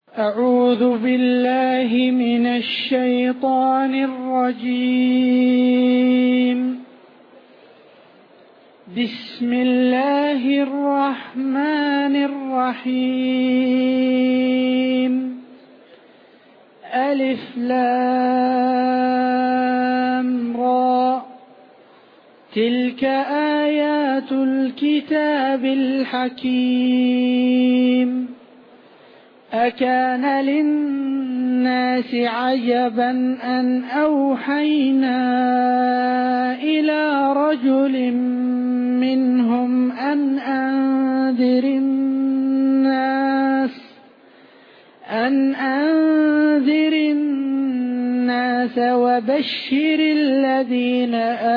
أعوذ بالله من الشيطان الرجيم. بسم الله الرحمن الرحيم. ألف لام را، تلك آيات الكتاب الحكيم. أكان للناس عجبا أن أوحينا إلى رجل منهم أن أنذر الناس وبشر الذين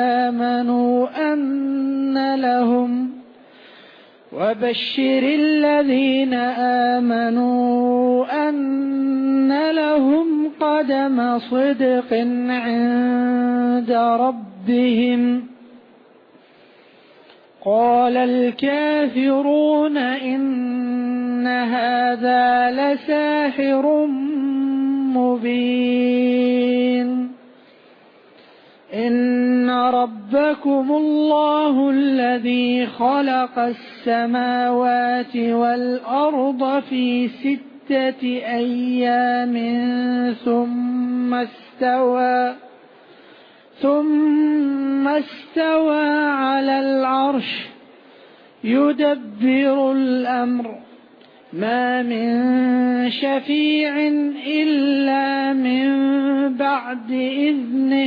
آمنوا أن لهم قدم صدق عند ربهم. قال الكافرون إن هذا لساحر مبين. إن ربكم الله الذي خلق السماوات والأرض في 6 أيام ثم استوى على العرش يدبر الأمر، ما من شفيع إلا من بعد إذنه.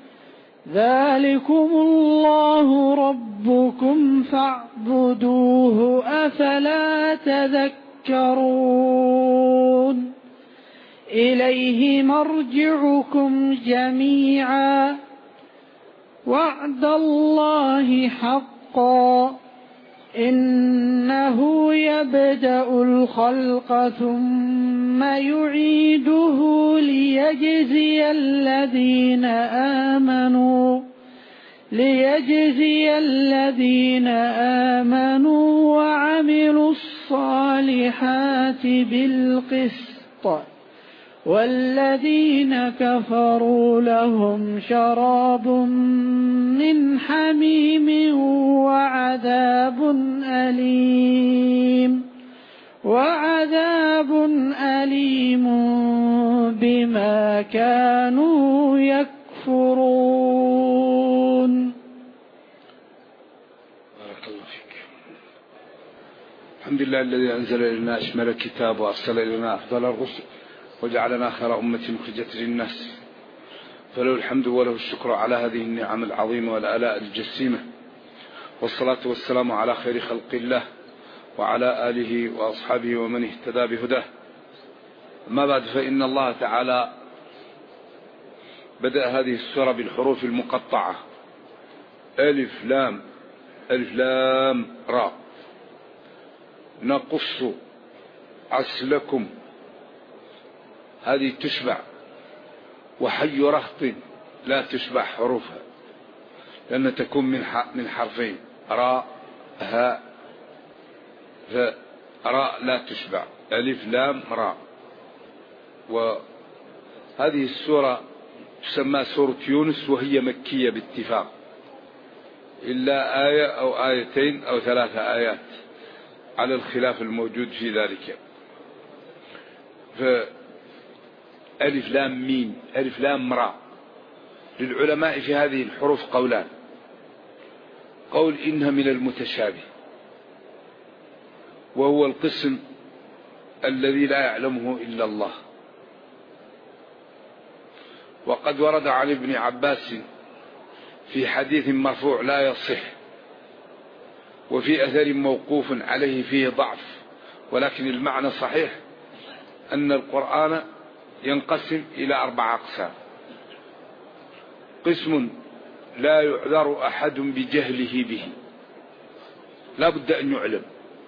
ذلكم الله ربكم فاعبدوه، أفلا تذكرون. إليه مرجعكم جميعا، وعد الله حقا، إنه يبدأ الخلق ثم يعيده ليجزي الذين آمنوا وعملوا الصالحات بالقسط، والذين كفروا لهم شراب من حميم وعذاب أليم بما كانوا يكفرون. بارك الله فيك. الحمد لله الذي أنزل إلينا أشمل الكتاب وأرسل إلينا أفضل الرسل وجعلنا خير أمة أخرجت للناس، فله الحمد وله الشكر على هذه النعم العظيمة والآلاء الجسيمة، والصلاة والسلام على خير خلق الله وعلى آله وأصحابه ومن اهتدى بهداه. أما بعد، فإن الله تعالى بدأ هذه السورة بالحروف المقطعة: ألف لام را. نقص عسلكم، هذه تشبع، وحي رهط لا تشبع حروفها لأن تكون من حرفين: راء هاء ذا. راء لا تشبع، ألف لام راء. وهذه السورة تسمى سورة يونس، وهي مكية باتفاق، إلا آية أو آيتين أو 3 آيات على الخلاف الموجود في ذلك. فألف لام ميم، ألف لام راء. للعلماء في هذه الحروف قولان: قول إنها من المتشابه، وهو القسم الذي لا يعلمه إلا الله. وقد ورد عن ابن عباس في حديث مرفوع لا يصح، وفي أثر موقوف عليه فيه ضعف، ولكن المعنى صحيح، أن القرآن ينقسم إلى 4 أقسام: قسم لا يعذر أحد بجهله به، لا بد أن يعلم،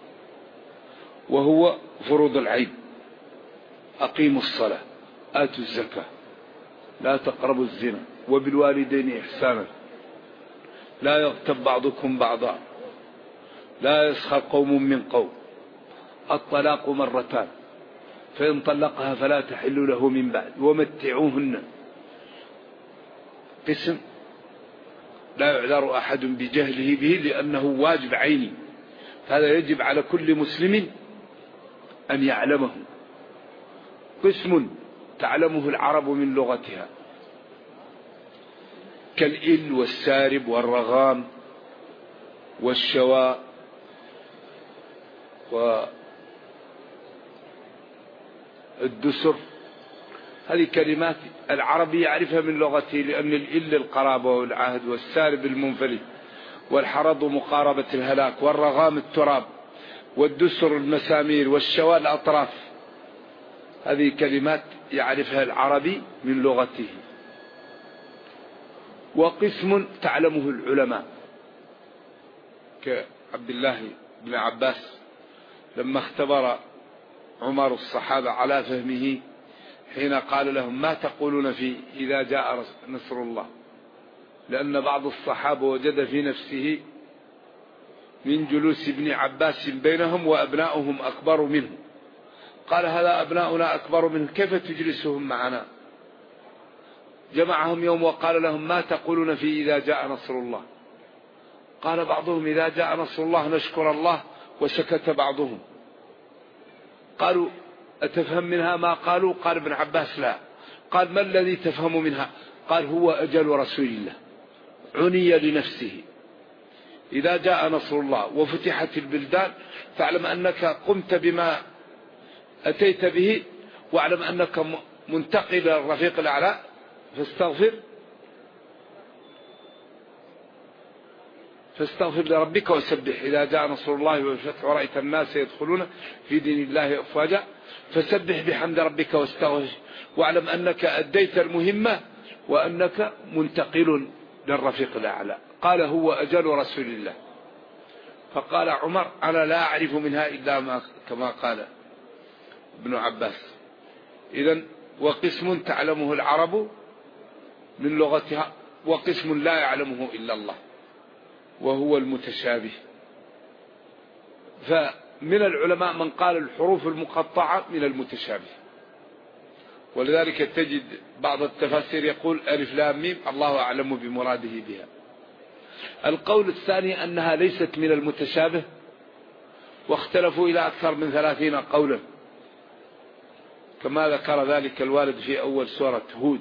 وهو فروض العين: أقيموا الصلاة، آتوا الزكاة، لا تقربوا الزنا، وبالوالدين إحسانا، لا يغتب بعضكم بعضا، لا يسخر قوم من قوم، الطلاق مرتان، فإن طلقها فلا تحل له من بعد ومتعوهن. قسم لا يعذر أحد بجهله به لأنه واجب عيني، هذا يجب على كل مسلم أن يعلمه. قسم تعلمه العرب من لغتها كالإل والسارب والرغام والشواء والدسر، هذه كلمات العربي يعرفها من لغته، لأن الإل القرابة والعهد، والسارب المنفلت، والحرض مقاربة الهلاك، والرغام التراب، والدسر المسامير، والشواء الأطراف، هذه كلمات يعرفها العربي من لغته. وقسم تعلمه العلماء كعبد الله بن عباس لما اختبر عمر الصحابة على فهمه حين قال لهم ما تقولون في إذا جاء نصر الله، لأن بعض الصحابة وجد في نفسه من جلوس ابن عباس بينهم وأبناؤهم أكبر منه، قال هذا أبناؤنا أكبر منه كيف تجلسهم معنا؟ جمعهم يوم وقال لهم ما تقولون في إذا جاء نصر الله؟ قال بعضهم إذا جاء نصر الله نشكر الله، وسكت بعضهم. قالوا أتفهم منها ما قالوا؟ قال ابن عباس لا. قال ما الذي تفهم منها؟ قال هو أجل رسول الله، عني لنفسه. إذا جاء نصر الله وفتحت البلدان فاعلم أنك قمت بما أتيت به، واعلم أنك منتقل إلى الرفيق الأعلى، فاستغفر لربك وسبح إذا جاء نصر الله والفتح ورأيت الناس يدخلون في دين الله أفواجا فسبح بحمد ربك واستغفر، واعلم أنك أديت المهمة وأنك منتقل للرفيق الأعلى. قال هو أجل رسول الله. فقال عمر أنا لا أعرف منها إلا ما كما قال ابن عباس. إذن وقسم تعلمه العرب من لغتها، وقسم لا يعلمه إلا الله وهو المتشابه. فمن العلماء من قال الحروف المقطعة من المتشابه، ولذلك تجد بعض التفاسير يقول ألف لام ميم الله أعلم بمراده بها. القول الثاني أنها ليست من المتشابه، واختلفوا إلى أكثر من 30 قولا كما ذكر ذلك الوالد في أول سورة هود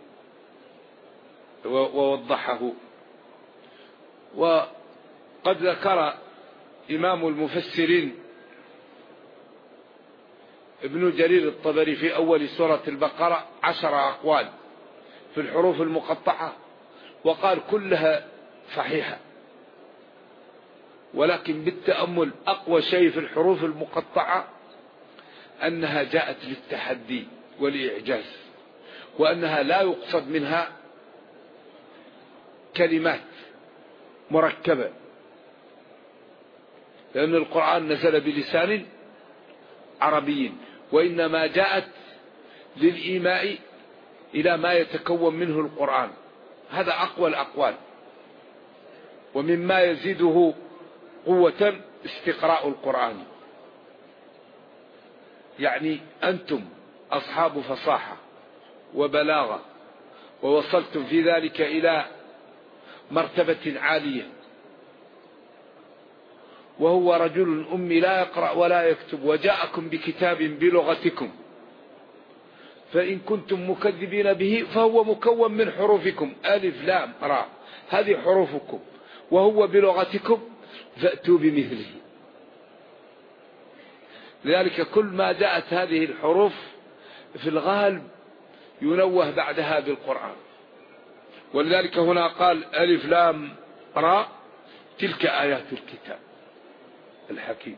ووضحه. وقد ذكر إمام المفسرين ابن جرير الطبري في أول سورة البقرة 10 أقوال في الحروف المقطعة، وقال كلها صحيحة، ولكن بالتأمل أقوى شيء في الحروف المقطعة أنها جاءت للتحدي والإعجاز، وأنها لا يقصد منها كلمات مركبة، لأن القرآن نزل بلسان عربي، وإنما جاءت للإيماء إلى ما يتكون منه القرآن. هذا أقوى الأقوال. ومما يزيده قوة استقراء القرآن. يعني أنتم أصحاب فصاحة وبلاغة، ووصلتم في ذلك إلى مرتبة عالية، وهو رجل أمي لا يقرأ ولا يكتب وجاءكم بكتاب بلغتكم، فإن كنتم مكذبين به فهو مكون من حروفكم ألف لام راء، هذه حروفكم وهو بلغتكم فأتوا بمثله. لذلك كل ما جاءت هذه الحروف في الغالب ينوه بعدها بالقرآن. ولذلك هنا قال ألف لام راء تلك آيات الكتاب الحكيم.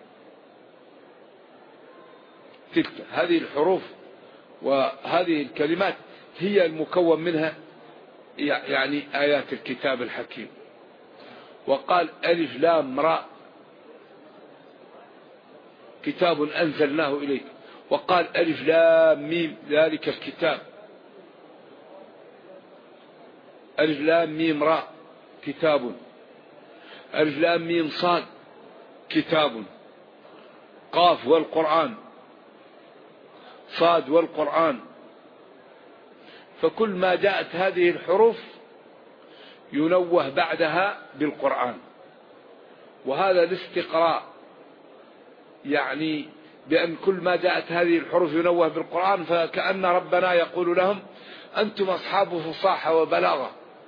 تلك هذه الحروف وهذه الكلمات هي المكون منها يعني آيات الكتاب الحكيم. وقال ألف لام راء كتاب أنزلناه إليك، وقال ألف لام ميم ذلك الكتاب، ألف لام ميم راء كتاب، ألف لام ميم صاد كتاب، قاف والقرآن، صاد والقرآن، فكل ما جاءت هذه الحروف ينوه بعدها بالقرآن. وهذا الاستقراء يعني بأن كل ما جاءت هذه الحروف ينوه بالقرآن، فكأن ربنا يقول لهم أنتم أصحاب فصاحة وبلاغة،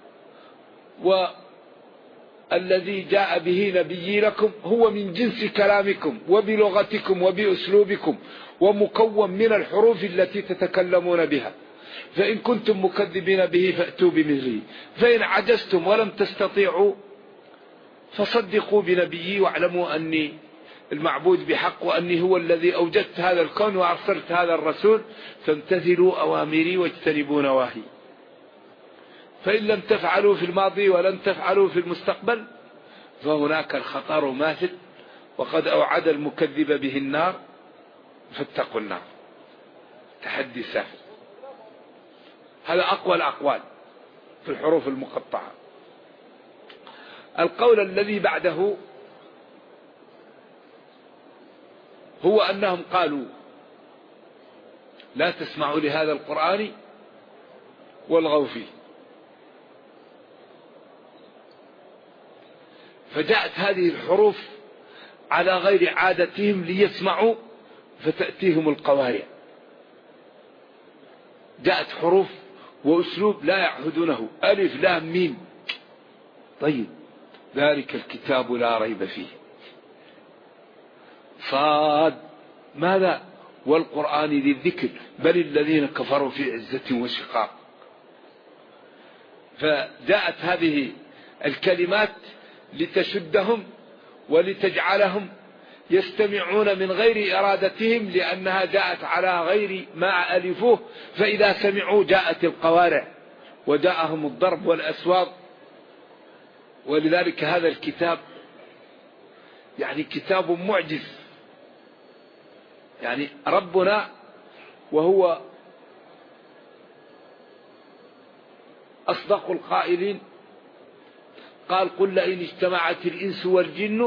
والذي جاء به نبيي لكم هو من جنس كلامكم وبلغتكم وبأسلوبكم، ومكون من الحروف التي تتكلمون بها، فإن كنتم مكذبين به فأتوا بمثله، فإن عجزتم ولم تستطيعوا فصدقوا بنبيي واعلموا أني المعبود بحق، وأني هو الذي أوجدت هذا الكون وأرسلت هذا الرسول، فامتثلوا أوامري واجتنبوا نواهي. فإن لم تفعلوا في الماضي ولن تفعلوا في المستقبل فهناك الخطر ماثل، وقد أوعد المكذب به النار فاتقوا النار. تحدي سهل. هذا أقوى الأقوال في الحروف المقطعة. القول الذي بعده هو أنهم قالوا لا تسمعوا لهذا القرآن والغوا فيه، فجاءت هذه الحروف على غير عادتهم ليسمعوا فتأتيهم القوارع. جاءت حروف وأسلوب لا يعهدونه، ألف لام ميم. طيب ذلك الكتاب لا ريب فيه. صاد ماذا؟ والقرآن ذي الذكر بل الذين كفروا في عزة وشقاق. فجاءت هذه الكلمات لتشدهم ولتجعلهم يستمعون من غير إرادتهم، لأنها جاءت على غير ما ألفوه، فإذا سمعوا جاءت القوارع وجاءهم الضرب والأسواق. ولذلك هذا الكتاب يعني كتاب معجز. يعني ربنا وهو أصدق القائلين قال قل لئن اجتمعت الإنس والجن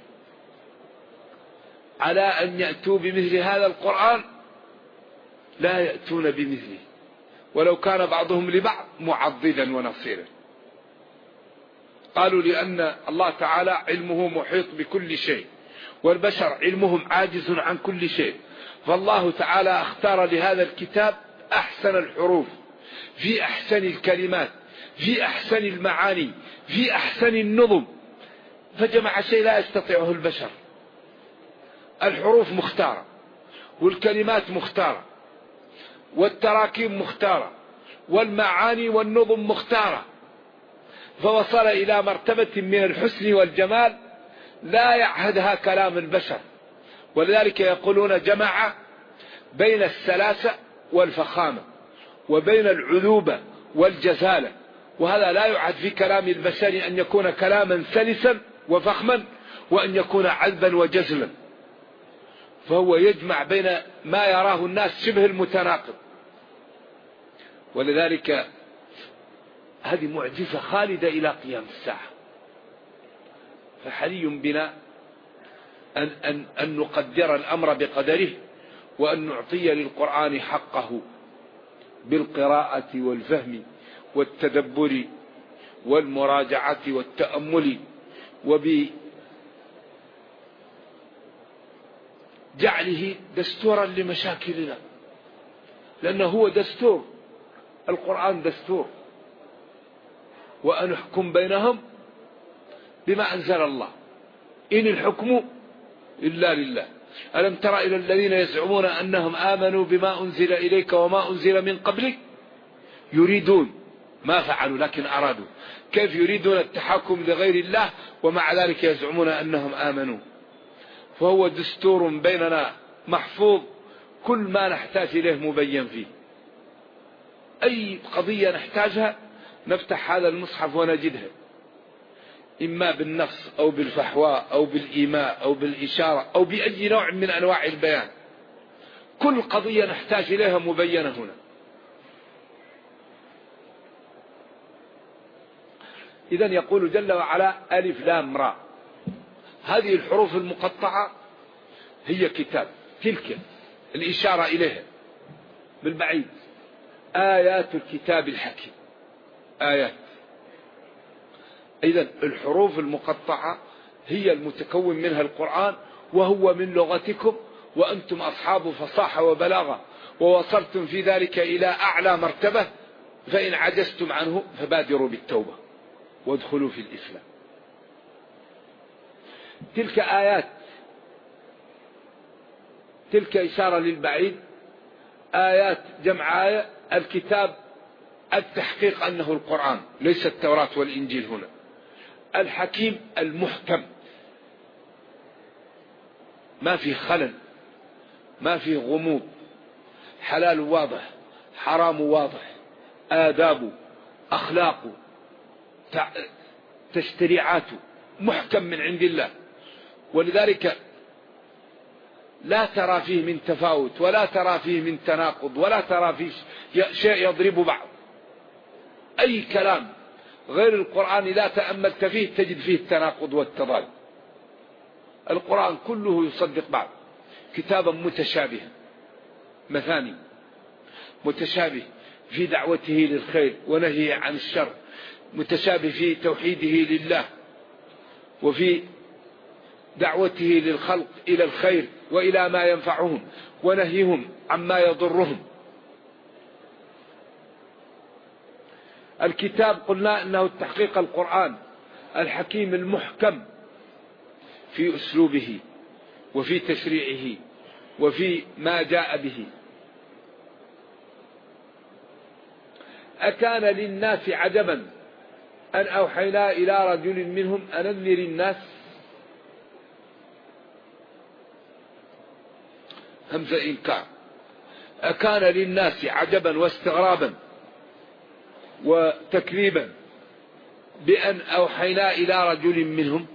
على أن يأتوا بمثل هذا القرآن لا يأتون بمثله ولو كان بعضهم لبعض معضدا ونصيرا. قالوا لأن الله تعالى علمه محيط بكل شيء، والبشر علمهم عاجز عن كل شيء، فالله تعالى اختار لهذا الكتاب أحسن الحروف في أحسن الكلمات في أحسن المعاني في أحسن النظم، فجمع شيء لا يستطيعه البشر. الحروف مختارة والكلمات مختارة والتراكيب مختارة والمعاني والنظم مختارة، فوصل إلى مرتبة من الحسن والجمال لا يعهدها كلام البشر. ولذلك يقولون جمع بين السلاسة والفخامة وبين العذوبة والجزالة، وهذا لا يعهد في كلام البشر أن يكون كلاما سلسا وفخما وأن يكون عذبا وجزلا، فهو يجمع بين ما يراه الناس شبه المتناقض. ولذلك هذه معجزة خالدة إلى قيام الساعة. فحري بنا أن نقدر الأمر بقدره، وأن نعطي للقرآن حقه بالقراءة والفهم والتدبر والمراجعة والتأمل، وبجعله دستورا لمشاكلنا، لأنه هو دستور. القرآن دستور، وأن نحكم بينهم بما أنزل الله، إن الحكم إلا لله. ألم تر إلى الذين يزعمون أنهم آمنوا بما أنزل إليك وما أنزل من قبلك يريدون ما فعلوا لكن أرادوا. كيف يريدون التحكم لغير الله ومع ذلك يزعمون أنهم آمنوا؟ فهو دستور بيننا محفوظ، كل ما نحتاج إليه مبين فيه. أي قضية نحتاجها نفتح هذا المصحف ونجدها، إما بالنص أو بالفحواء أو بالإيماء أو بالإشارة أو بأي نوع من أنواع البيان. كل قضية نحتاج إليها مبينة هنا. إذن يقول جل وعلا ألف لام را، هذه الحروف المقطعة هي كتاب، تلك الإشارة إليها. بالبعيد. آيات الكتاب الحكيم، آيات. إذن الحروف المقطعة هي المتكون منها القرآن، وهو من لغتكم، وأنتم أصحاب فصاحة وبلاغة، ووصلتم في ذلك إلى أعلى مرتبة، فإن عجزتم عنه فبادروا بالتوبة وادخلوا في الإسلام. تلك آيات، تلك إشارة للبعيد. آيات جمع آية، الكتاب التحقيق أنه القرآن ليس التوراة والإنجيل هنا. الحكيم المحكم، ما في خلل، ما في غموض، حلال واضح، حرام واضح، آداب، أخلاق، تشريعات، محكم من عند الله. ولذلك لا ترى فيه من تفاوت، ولا ترى فيه من تناقض، ولا ترى فيه شيء يضرب بعض. أي كلام غير القرآن لا تأملت فيه تجد فيه التناقض والتضاد. القرآن كله يصدق بعض. كتابا متشابها مثاني، متشابه في دعوته للخير ونهيه عن الشر، متشابه في توحيده لله، وفي دعوته للخلق إلى الخير وإلى ما ينفعهم، ونهيهم عما يضرهم. الكتاب قلنا أنه التحقيق القرآن الحكيم المحكم في أسلوبه وفي تشريعه وفي ما جاء به. أكان للناس عجبا أن أوحينا إلى رجل منهم أن أنذر الناس، همزة إنكار. أكان للناس عجبا واستغرابا وتكذيبا بأن أوحينا إلى رجل منهم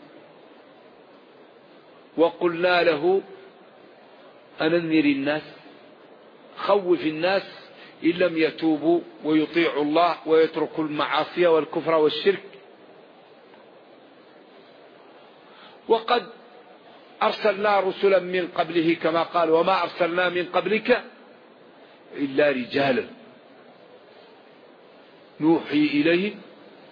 وقلنا له أن أنذر الناس، خوف الناس إن لم يتوبوا ويطيعوا الله ويتركوا المعاصي والكفر والشرك. وقد أرسلنا رسلا من قبله كما قال وما أرسلنا من قبلك إلا رجالا نوحي إليهم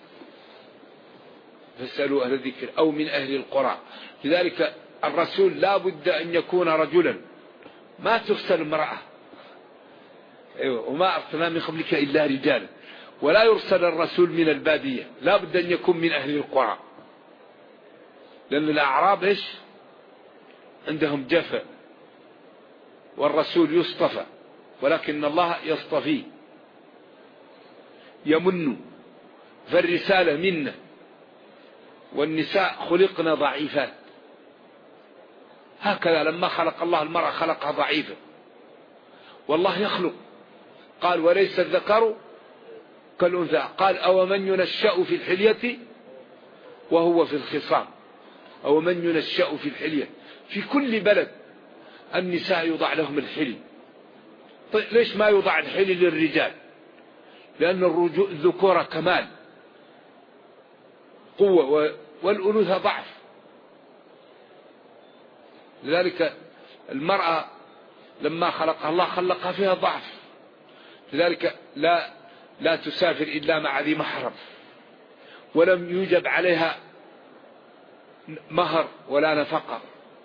فاسألوا أهل الذكر أو من أهل القرى. لذلك الرسول لا بد أن يكون رجلا، ما ترسل امرأة. وما أرسلنا من قبلك إلا رجالا. ولا يرسل الرسول من البادية، لا بد أن يكون من أهل القرى، لأن الأعراب إيش عندهم جفا، والرسول يصطفى، ولكن الله يصطفيه يمن. فالرسالة منا، والنساء خلقنا ضعيفات. هكذا لما خلق الله المرأة خلقها ضعيفة، والله يخلق. قال وليس الذكر كالأنثى. قال أو من ينشأ في الحلية وهو في الخصام، أو من ينشأ في الحلية. في كل بلد النساء يوضع لهم الحلي. طيب ليش ما يوضع الحلي للرجال؟ لأن الذكورة كمال قوة، والأنوثة ضعف. لذلك المرأة لما خلقها الله خلقها فيها ضعف. لذلك لا تسافر إلا مع ذي محرم، ولم يوجب عليها مهر ولا نفقة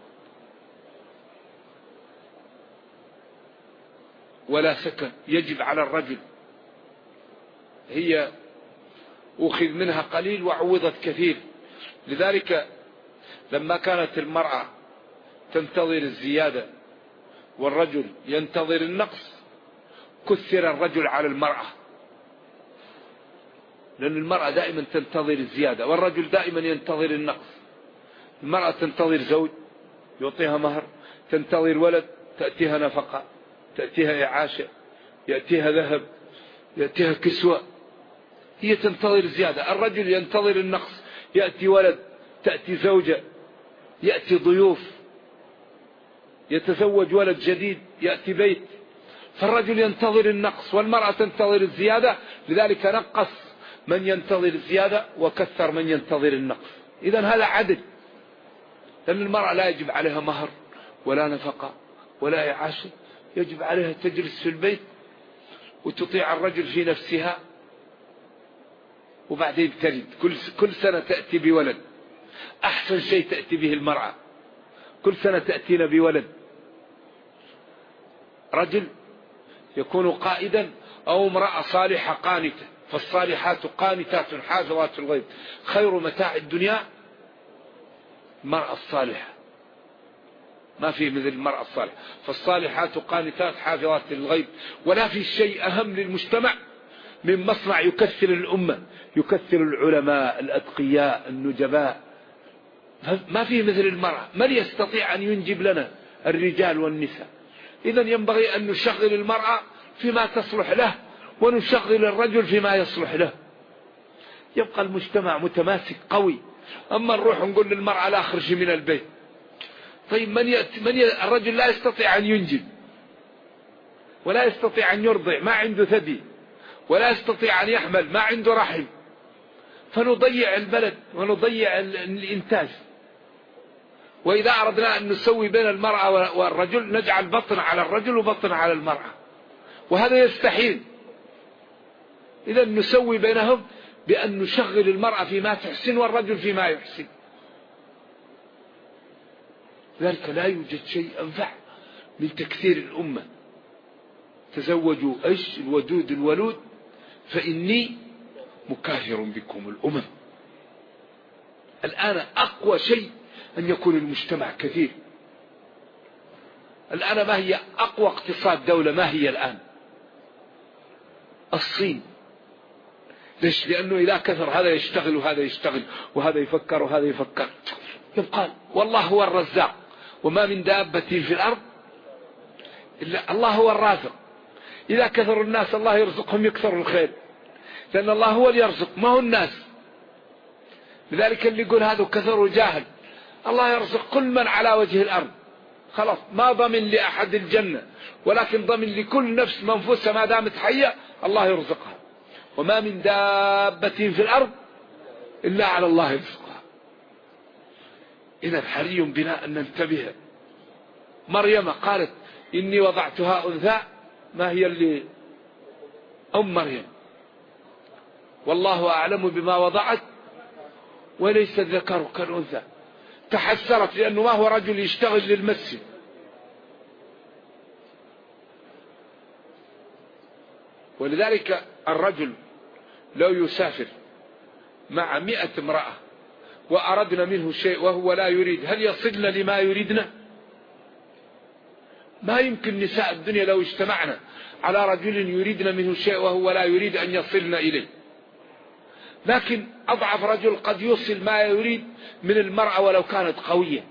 ولا سكن، يجب على الرجل. هي أخذ منها قليل وعوضت كثير. لذلك لما كانت المرأة تنتظر الزيادة والرجل ينتظر النقص، كثر الرجل على المرأة، لأن المرأة دائما تنتظر الزيادة والرجل دائما ينتظر النقص. المرأة تنتظر زوج يعطيها مهر، تنتظر ولد تأتيها نفقة، تأتيها إعاشة، يأتيها ذهب، يأتيها كسوة. هي تنتظر الزيادة. الرجل ينتظر النقص، يأتي ولد، تأتي زوجة، يأتي ضيوف، يتزوج ولد جديد، يأتي بيت. فالرجل ينتظر النقص والمرأة تنتظر الزيادة. لذلك نقص من ينتظر الزيادة وكثر من ينتظر النقص. إذن هذا عدل، لأن المرأة لا يجب عليها مهر ولا نفقة ولا إعاشة، يجب عليها تجلس في البيت وتطيع الرجل في نفسها، وبعدين تلد كل سنة تأتي بولد. أحسن شيء تأتي به المرأة، كل سنة تأتينا بولد. رجل يكون قائدا أو امرأة صالحة قانتة، فالصالحات قانتات حافظات الغيب. خير متاع الدنيا المرأة الصالحة، ما في مثل المرأة الصالحة. فالصالحات قانتات حافظات الغيب. ولا في شيء أهم للمجتمع من مصنع يكثر الأمة، يكثر العلماء الأتقياء النجباء. ما في مثل المرأة. من يستطيع أن ينجب لنا؟ الرجال والنساء. إذا ينبغي أن نشغل المرأة فيما تصلح له، ونشغل الرجل فيما يصلح له، يبقى المجتمع متماسك قوي. أما نروح نقول للمرأة لا خرجي من البيت. طيب الرجل لا يستطيع أن ينجب، ولا يستطيع أن يرضع، ما عنده ثدي، ولا يستطيع أن يحمل، ما عنده رحم. فنضيع البلد ونضيع الإنتاج. وإذا أردنا أن نسوي بين المرأة والرجل نجعل بطن على الرجل وبطن على المرأة، وهذا يستحيل. إذا نسوي بينهم بأن نشغل المرأة فيما تحسن والرجل فيما يحسن. ذلك لا يوجد شيء أنفع من تكثير الأمة. تزوجوا الودود الولود فإني مكاثر بكم الأمم. الآن أقوى شيء أن يكون المجتمع كثير. الآن ما هي أقوى اقتصاد دولة؟ ما هي الآن؟ الصين. ليش؟ لأنه إذا كثر هذا يشتغل وهذا يشتغل وهذا يفكر وهذا يفكر. يبقى والله هو الرزاق، وما من دابة في الأرض إلا الله هو الرازق. إذا كثر الناس الله يرزقهم يكثر الخير، لأن الله هو اللي يرزق ما هو الناس. لذلك اللي يقول هذا كثر جاهل. الله يرزق كل من على وجه الأرض، خلاص ما ضمن لأحد الجنة، ولكن ضمن لكل نفس منفوسة ما دامت حية الله يرزقها. وما من دابة في الأرض إلا على الله يرزقها. إذا حري بنا أن ننتبه. مريم قالت إني وضعتها أنثى، ما هي اللي أم مريم؟ والله أعلم بما وضعت وليس الذكر كالأنثى. تحسرت لأنه ما هو رجل يشتغل للمسجد. ولذلك الرجل لو يسافر مع 100 امرأة وأردنا منه شيء وهو لا يريد، هل يصلنا لما يريدنا؟ ما يمكن. نساء الدنيا لو اجتمعنا على رجل يريدنا منه شيء وهو لا يريد أن يصلنا إليه. لكن أضعف رجل قد يوصل ما يريد من المرأة ولو كانت قوية،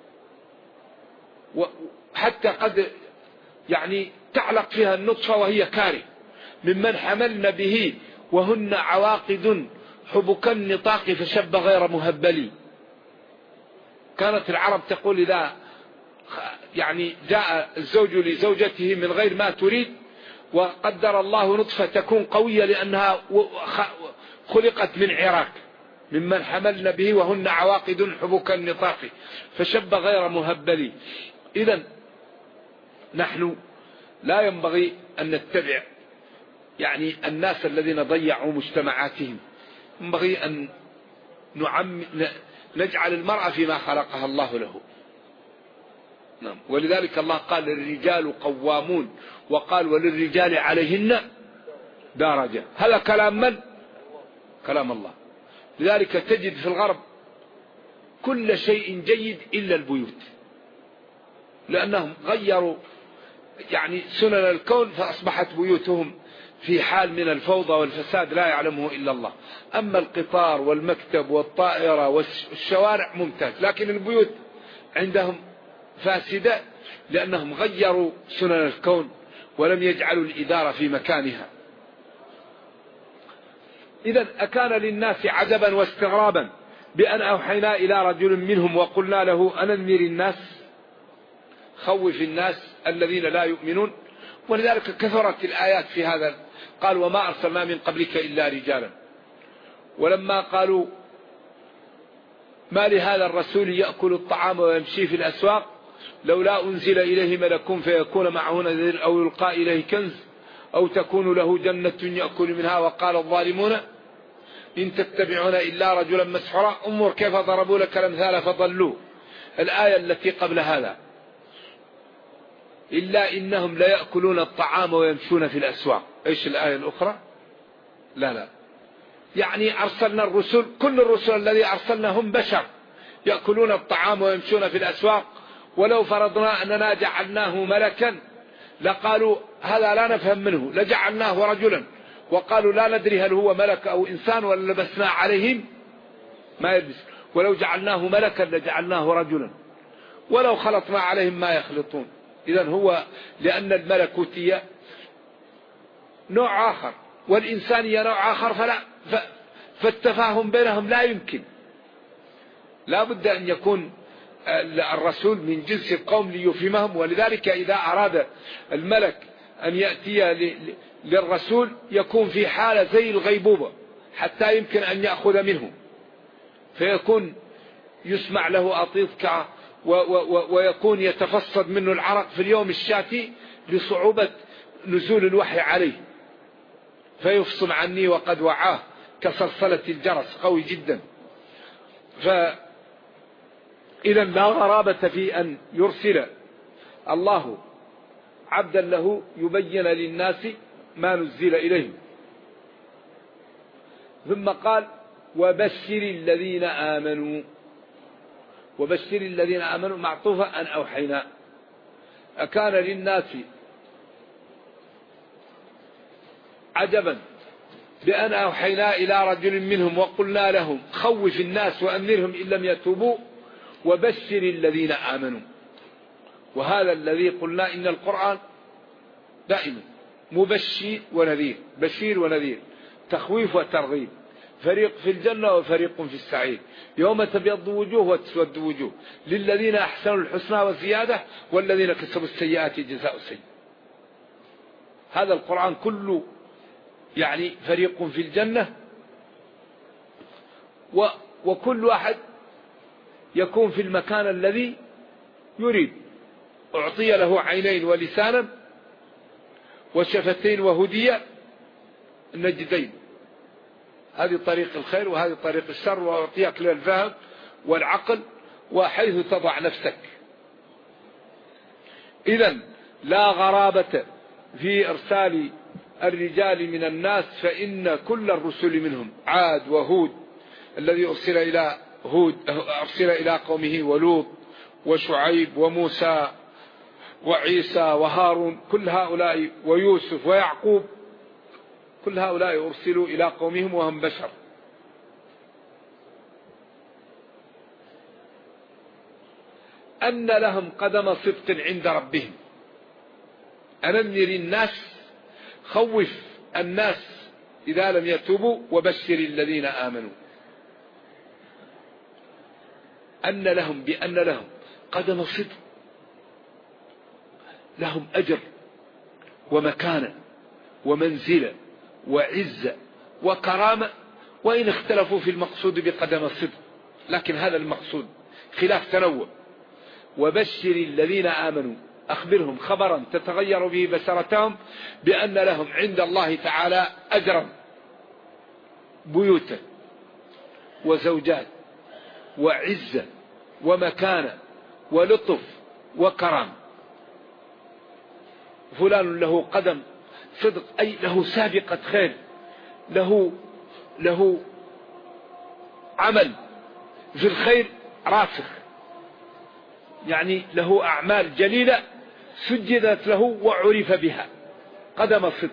وحتى قد تعلق فيها النطفة وهي كاره. ممن حملن به وهن عواقد حبك النطاق فشب غير مهبلي. كانت العرب تقول إذا جاء الزوج لزوجته من غير ما تريد وقدر الله نطفة تكون قوية لأنها خلقت من عراك. ممن حملن به وهن عواقد حبك النطاق فشب غير مهبلي. إذن نحن لا ينبغي أن نتبع الناس الذين ضيعوا مجتمعاتهم. ينبغي أن نجعل المرأة فيما خلقها الله له. نعم. ولذلك الله قال الرجال قوامون، وقال وللرجال عليهن درجة. هذا كلام من؟ كلام الله. لذلك تجد في الغرب كل شيء جيد إلا البيوت، لأنهم غيروا سنن الكون، فأصبحت بيوتهم في حال من الفوضى والفساد لا يعلمه إلا الله. أما القطار والمكتب والطائرة والشوارع ممتاز، لكن البيوت عندهم فاسدة لأنهم غيروا سنن الكون ولم يجعلوا الإدارة في مكانها. إذن أكان للناس عجبا واستغرابا بأن أوحينا إلى رجل منهم وقلنا له أن أنذر الناس، خوف الناس الذين لا يؤمنون. ولذلك كثرت الآيات في هذا. قال وما أرسلنا من قبلك إلا رجالا. ولما قالوا ما لهذا الرسول يأكل الطعام ويمشي في الأسواق لولا أنزل إليه ملك فيكون معه نذير أو يلقى إليه كنز أو تكون له جنة يأكل منها وقال الظالمون إن تتبعون إلا رجلا مسحورا. انظر كيف ضربوا لك الأمثال فضلوا. الآية التي قبل هذا إلا إنهم لا يأكلون الطعام ويمشون في الأسواق. إيش الآية الأخرى؟ لا يعني أرسلنا الرسل، كل الرسل الذي أرسلناهم بشر يأكلون الطعام ويمشون في الأسواق. ولو فرضنا أننا جعلناه ملكا لقالوا هذا لا نفهم منه، لجعلناه رجلا، وقالوا لا ندري هل هو ملك أو إنسان ولا لبسنا عليهم ما يلبس. ولو جعلناه ملكا لجعلناه رجلا، ولو خلطنا عليهم ما يخلطون. إذن هو لأن الملكوتية نوع آخر والإنسانية نوع آخر، فالتفاهم بينهم لا يمكن. لا بد أن يكون الرسول من جنس القوم ليفهمهم. ولذلك إذا أراد الملك أن يأتي للرسول يكون في حالة زي الغيبوبة حتى يمكن أن يأخذ منه، فيكون يسمع له أطيط ويكون يتفصد منه العرق في اليوم الشاتي لصعوبة نزول الوحي عليه، فيفصل عني وقد وعاه كصلصلة الجرس، قوي جدا. إذا لا غرابة في أن يرسل الله عبدا له يبين للناس ما نزل إليهم. ثم قال وبشر الذين آمنوا. وبشر الذين آمنوا معطوفة أن أوحينا. أكان للناس عجبا بأن أوحينا إلى رجل منهم وقلنا لهم خوف الناس وأنذرهم إن لم يتوبوا وبشر الذين آمنوا. وهذا الذي قلنا إن القرآن دائما مبشر ونذير، بشير ونذير، تخويف وترغيب، فريق في الجنة وفريق في السعير، يوم تبيض وجوه وتسود وجوه، للذين أحسنوا الحسنى وزيادة والذين كسبوا السيئات جزاء سيئة. هذا القرآن كله يعني فريق في الجنة، وكل واحد يكون في المكان الذي يريد. أعطي له عينين ولسانا وشفتين وهدية النجدين، هذه طريق الخير وهذه طريق الشر، وأعطيك للفهم والعقل وحيث تضع نفسك. إذن لا غرابة في إرسال الرجال من الناس، فإن كل الرسل منهم عاد وهود الذي أرسل إلى هود أرسل إلى قومه، ولوط وشعيب وموسى وعيسى وهارون، كل هؤلاء ويوسف ويعقوب، كل هؤلاء أرسلوا إلى قومهم وهم بشر. أن لهم قدم صدق عند ربهم. أنذر الناس، خوف الناس إذا لم يتوبوا، وبشر الذين آمنوا. بأن لهم قدم صدق، لهم أجر ومكانة ومنزلة وعزة وكرامة، وإن اختلفوا في المقصود بقدم الصدق، لكن هذا المقصود خلاف تنوع. وبشر الذين آمنوا، أخبرهم خبرا تتغير به بشرتهم بأن لهم عند الله تعالى أجرا، بيوتا وزوجات وعزة ومكانة ولطف وكرام. فلان له قدم صدق، أي له سابقة خير، له عمل في الخير راسخ، يعني له أعمال جليلة سجدت له وعرف بها، قدم صدق.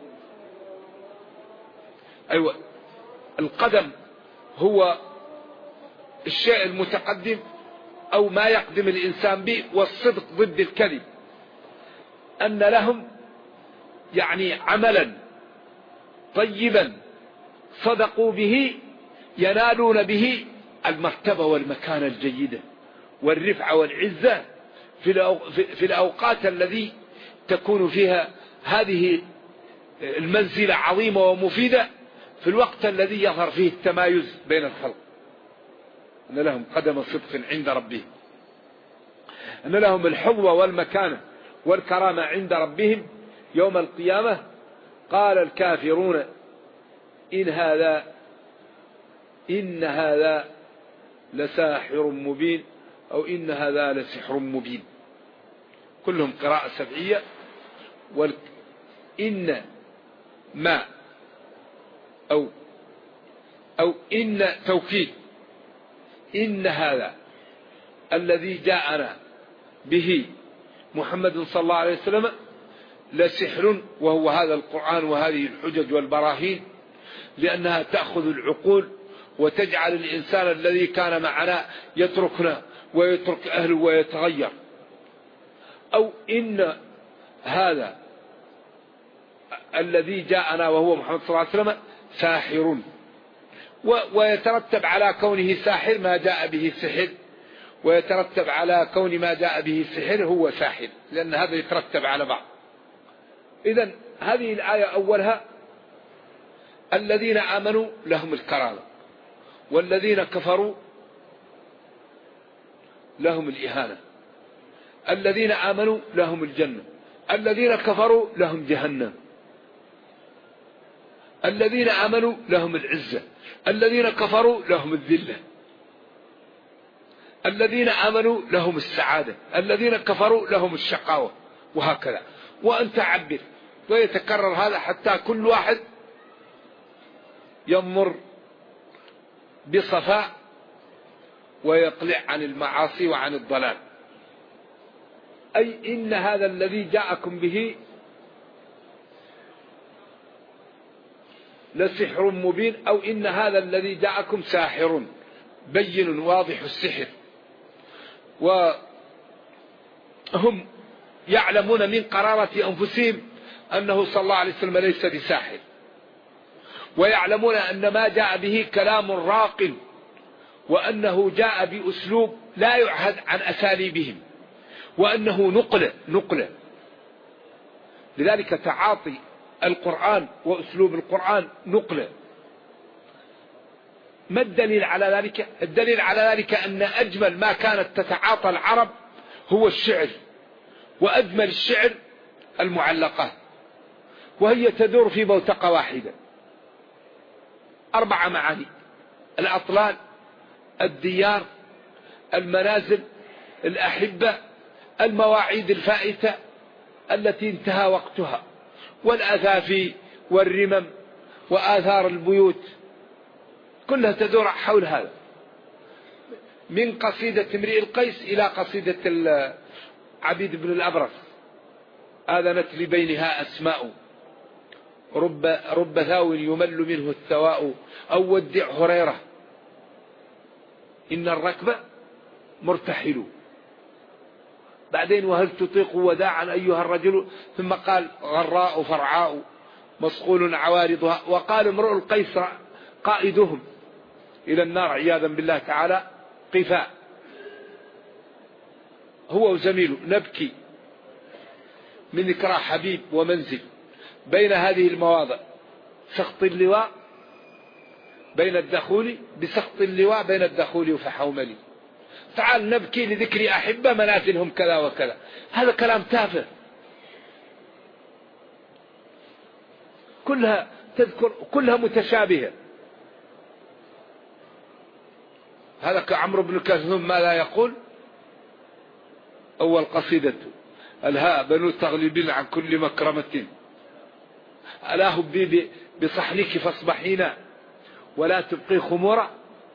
أيوة، القدم هو الشيء المتقدم أو ما يقدم الإنسان به، والصدق ضد الكذب. أن لهم يعني عملا طيبا صدقوا به ينالون به المرتبة والمكانة الجيدة والرفعة والعزة في الأوقات التي تكون فيها هذه المنزلة عظيمة ومفيدة، في الوقت الذي يظهر فيه التمايز بين الخلق. أن لهم قدم صدق عند ربهم، أن لهم الحظوة والمكانة والكرامة عند ربهم يوم القيامة، قال الكافرون إن هذا لساحر مبين أو إن هذا لسحر مبين، كلهم قراءة سبعية. إن ما أو إن توكيد، إن هذا الذي جاءنا به محمد صلى الله عليه وسلم لسحر، وهو هذا القرآن وهذه الحجج والبراهين، لأنها تأخذ العقول وتجعل الإنسان الذي كان معنا يتركنا ويترك أهله ويتغير. أو إن هذا الذي جاءنا وهو محمد صلى الله عليه وسلم ساحر، ويترتب على كونه ساحر ما جاء به سحر، ويترتب على كون ما جاء به سحر هو ساحر، لأن هذا يترتب على بعض. إذن هذه الآية أولها الذين آمنوا لهم الكرامة، والذين كفروا لهم الإهانة. الذين آمنوا لهم الجنة، الذين كفروا لهم جهنم. الذين آمنوا لهم العزة، الذين كفروا لهم الذلة. الذين آمنوا لهم السعادة، الذين كفروا لهم الشقاوة، وهكذا. وأنت عبر ويتكرر هذا حتى كل واحد يمر بصفاء ويقلع عن المعاصي وعن الضلال. أي إن هذا الذي جاءكم به لسحر مبين، أو إن هذا الذي جاءكم ساحر بين واضح السحر. وهم يعلمون من قرارة أنفسهم أنه صلى الله عليه وسلم ليس بساحر، ويعلمون أن ما جاء به كلام راق، وأنه جاء بأسلوب لا يعهد عن أساليبهم، وأنه نقلة. لذلك تعاطي القرآن وأسلوب القرآن نقلة. ما الدليل على ذلك؟ الدليل على ذلك أن أجمل ما كانت تتعاطى العرب هو الشعر، وأجمل الشعر المعلقات، وهي تدور في بوتقة واحدة 4 معاني: الأطلال، الديار، المنازل، الأحبة، المواعيد الفائتة التي انتهى وقتها، والأثافي والرمم وآثار البيوت، كلها تدور حول هذا، من قصيدة امرئ القيس إلى قصيدة عبيد بن الأبرص: آذنت لبينها أسماء، رب ثاو يمل منه الثواء، أو ودع هريرة إن الركب مرتحل. بعدين وهل تطيق وداعا أيها الرجل، ثم قال غراء فرعاء مصقول عوارضها، وقال امرؤ القيس قائدهم إلى النار عياذا بالله تعالى قفاء، هو وزميله: نبكي من ذكرى حبيب ومنزل بين هذه المواضع، سخط اللواء بين الدخول بسخط اللواء بين الدخول فحوملي. تعال نبكي لذكر أحبة منازلهم كذا وكذا. هذا كلام تافه، كلها تذكر، كلها متشابهة. هذا كعمرو بن كلثوم ما لا يقول أول قصيدة: الها بنو تغلبين عن كل مكرمة، ألا هبي بصحنك فاصبحينا ولا تبقي خمورا.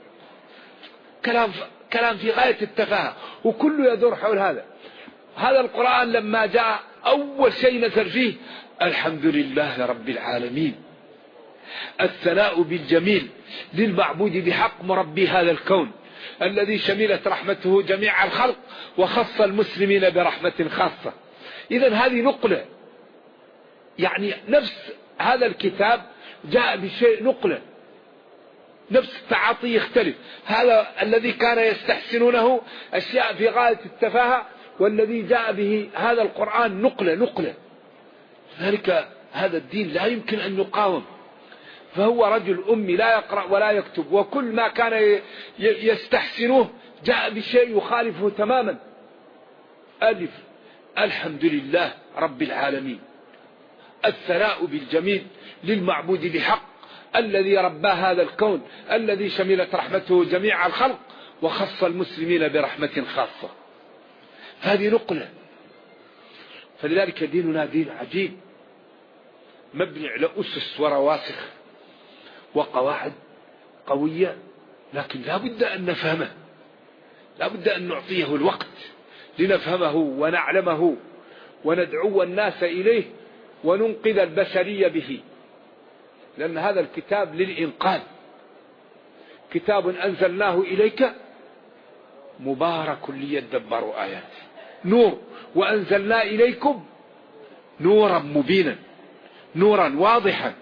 كلام في غاية التفاهة، وكله يدور حول هذا. هذا القرآن لما جاء أول شيء نزل فيه الحمد لله رب العالمين، الثناء بالجميل للمعبود بحق مربي هذا الكون، الذي شملت رحمته جميع الخلق وخص المسلمين برحمة خاصة. إذن هذه نقلة، يعني نفس هذا الكتاب جاء بشيء نقلة، نفس التعاطي يختلف. هذا الذي كان يستحسنونه أشياء في غاية التفاهة، والذي جاء به هذا القرآن نقلة. ذلك هذا الدين لا يمكن أن يقاوم. فهو رجل أمي لا يقرأ ولا يكتب، وكل ما كان يستحسنه جاء بشيء يخالفه تماما. ألف الحمد لله رب العالمين، الثناء بالجميل للمعبود بحق الذي ربى هذا الكون، الذي شملت رحمته جميع الخلق وخص المسلمين برحمة خاصة. هذه نقلة. فلذلك ديننا دين عجيب مبني على أسس ورواسخ وقواعد قوية، لكن لا بد أن نفهمه، لا بد أن نعطيه الوقت لنفهمه ونعلمه وندعو الناس إليه وننقذ البشرية به، لأن هذا الكتاب للإنقاذ، كتاب أنزلناه إليك مبارك ليدبروا آياته، نور، وأنزلنا إليكم نورا مبينا، نورا واضحا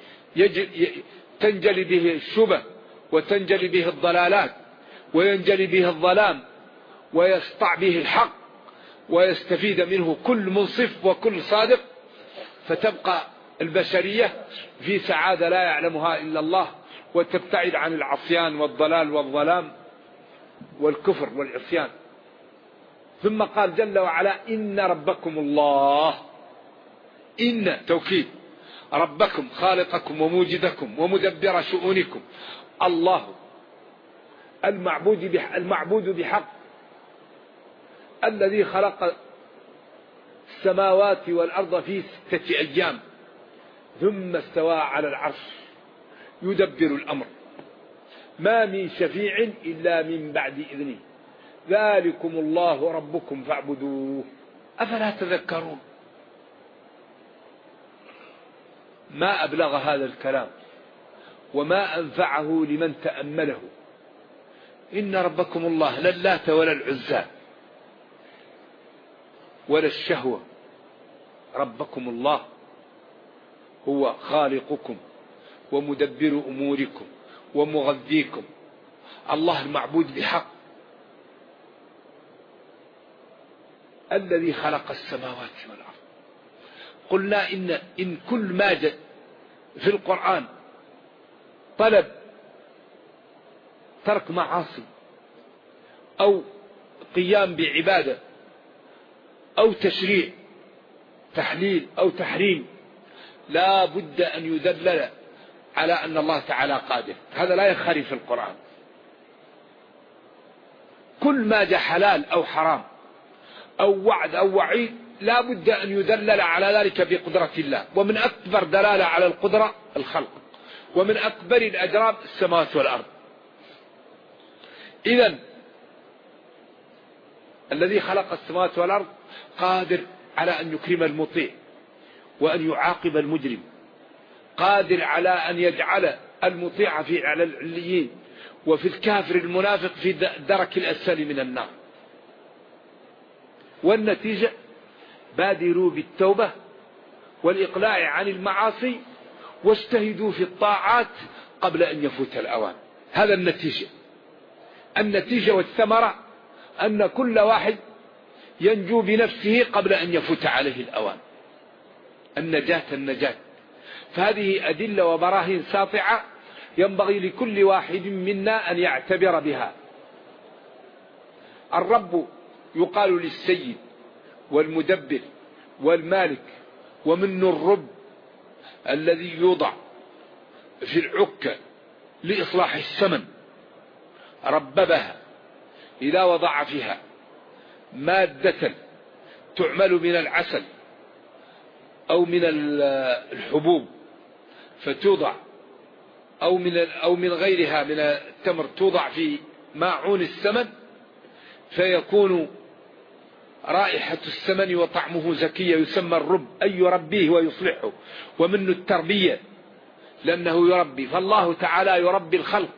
تنجلي به الشبه وتنجلي به الضلالات وينجلي به الظلام ويسطع به الحق ويستفيد منه كل منصف وكل صادق، فتبقى البشرية في سعادة لا يعلمها إلا الله، وتبتعد عن العصيان والضلال والظلام والكفر والعصيان. ثم قال جل وعلا إن ربكم الله، إن توكيد، ربكم خالقكم ومدبر شؤونكم، الله المعبود بحق الذي خلق السماوات والأرض في 6 أيام ثم استوى على العرش يدبر الأمر، ما من شفيع إلا من بعد إذنه، ذلكم الله ربكم فاعبدوه أفلا تذكرون. ما أبلغ هذا الكلام وما أنفعه لمن تأمله. إن ربكم الله، لا اللات ولا العزى ولا الشهوة، ربكم الله هو خالقكم ومدبر أموركم ومغذيكم، الله المعبود بحق الذي خلق السماوات والأرض. قلنا إن كل ما جاء في القرآن طلب ترك معاصي أو قيام بعبادة أو تشريع تحليل أو تحريم، لا بد أن يدلل على أن الله تعالى قادر، هذا لا يخري في القرآن. كل ما جاء حلال أو حرام أو وعد أو وعيد لا بد أن يدلل على ذلك بقدرة الله، ومن أكبر دلالة على القدرة الخلق، ومن أكبر الأجرام السماوات والأرض. إذن الذي خلق السماوات والأرض قادر على أن يكرم المطيع وأن يعاقب المجرم، قادر على أن يجعل المطيع في على العليين وفي الكافر المنافق في درك الأسفل من النار. والنتيجة بادروا بالتوبة والإقلاع عن المعاصي واجتهدوا في الطاعات قبل أن يفوت الأوان. هذا النتيجة والثمرة أن كل واحد ينجو بنفسه قبل أن يفوت عليه الأوان. النجاة. فهذه أدلة وبراهين ساطعة ينبغي لكل واحد منا أن يعتبر بها. الرب يقال للسيد والمدبر والمالك، ومنه الرب الذي يوضع في العكة لإصلاح السمن، رببها إذا وضع فيها مادة تعمل من العسل أو من الحبوب فتوضع أو من غيرها من التمر توضع في ماعون السمن، فيكون رائحة السمن وطعمه زكية، يسمى الرب، أي يربيه ويصلحه، ومنه التربية لأنه يربي. فالله تعالى يربي الخلق،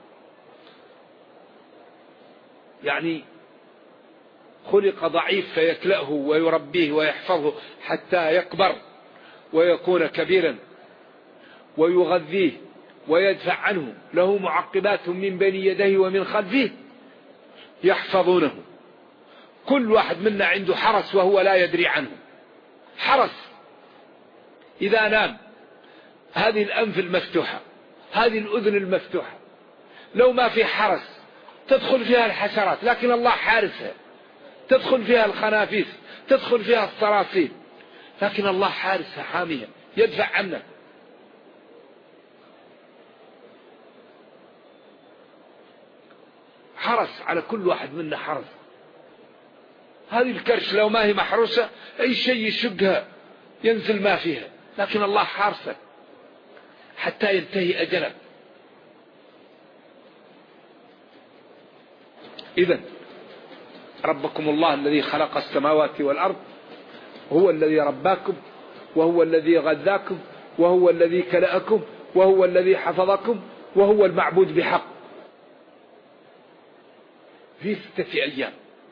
يعني خلق ضعيف فيكلأه ويربيه ويحفظه حتى يكبر ويكون كبيرا، ويغذيه ويدفع عنه، له معقبات من بين يديه ومن خلفه يحفظونه. كل واحد منا عنده حرس وهو لا يدري عنه. حرس إذا نام، هذه الأنف المفتوحة، هذه الأذن المفتوحة، لو ما في حرس تدخل فيها الحشرات، لكن الله حارسها، تدخل فيها الخنافيس، تدخل فيها الصراصير. لكن الله حارسها حاميها يدفع عنك. حرس على كل واحد منا حرس. هذه الكرش لو ما هي محروسة أي شيء يشقها ينزل ما فيها، لكن الله حارسك حتى ينتهي أجلك. إذن ربكم الله الذي خلق السماوات والأرض هو الذي رباكم وهو الذي غذاكم وهو الذي كلأكم وهو الذي حفظكم وهو المعبود بحق في 6 أيام.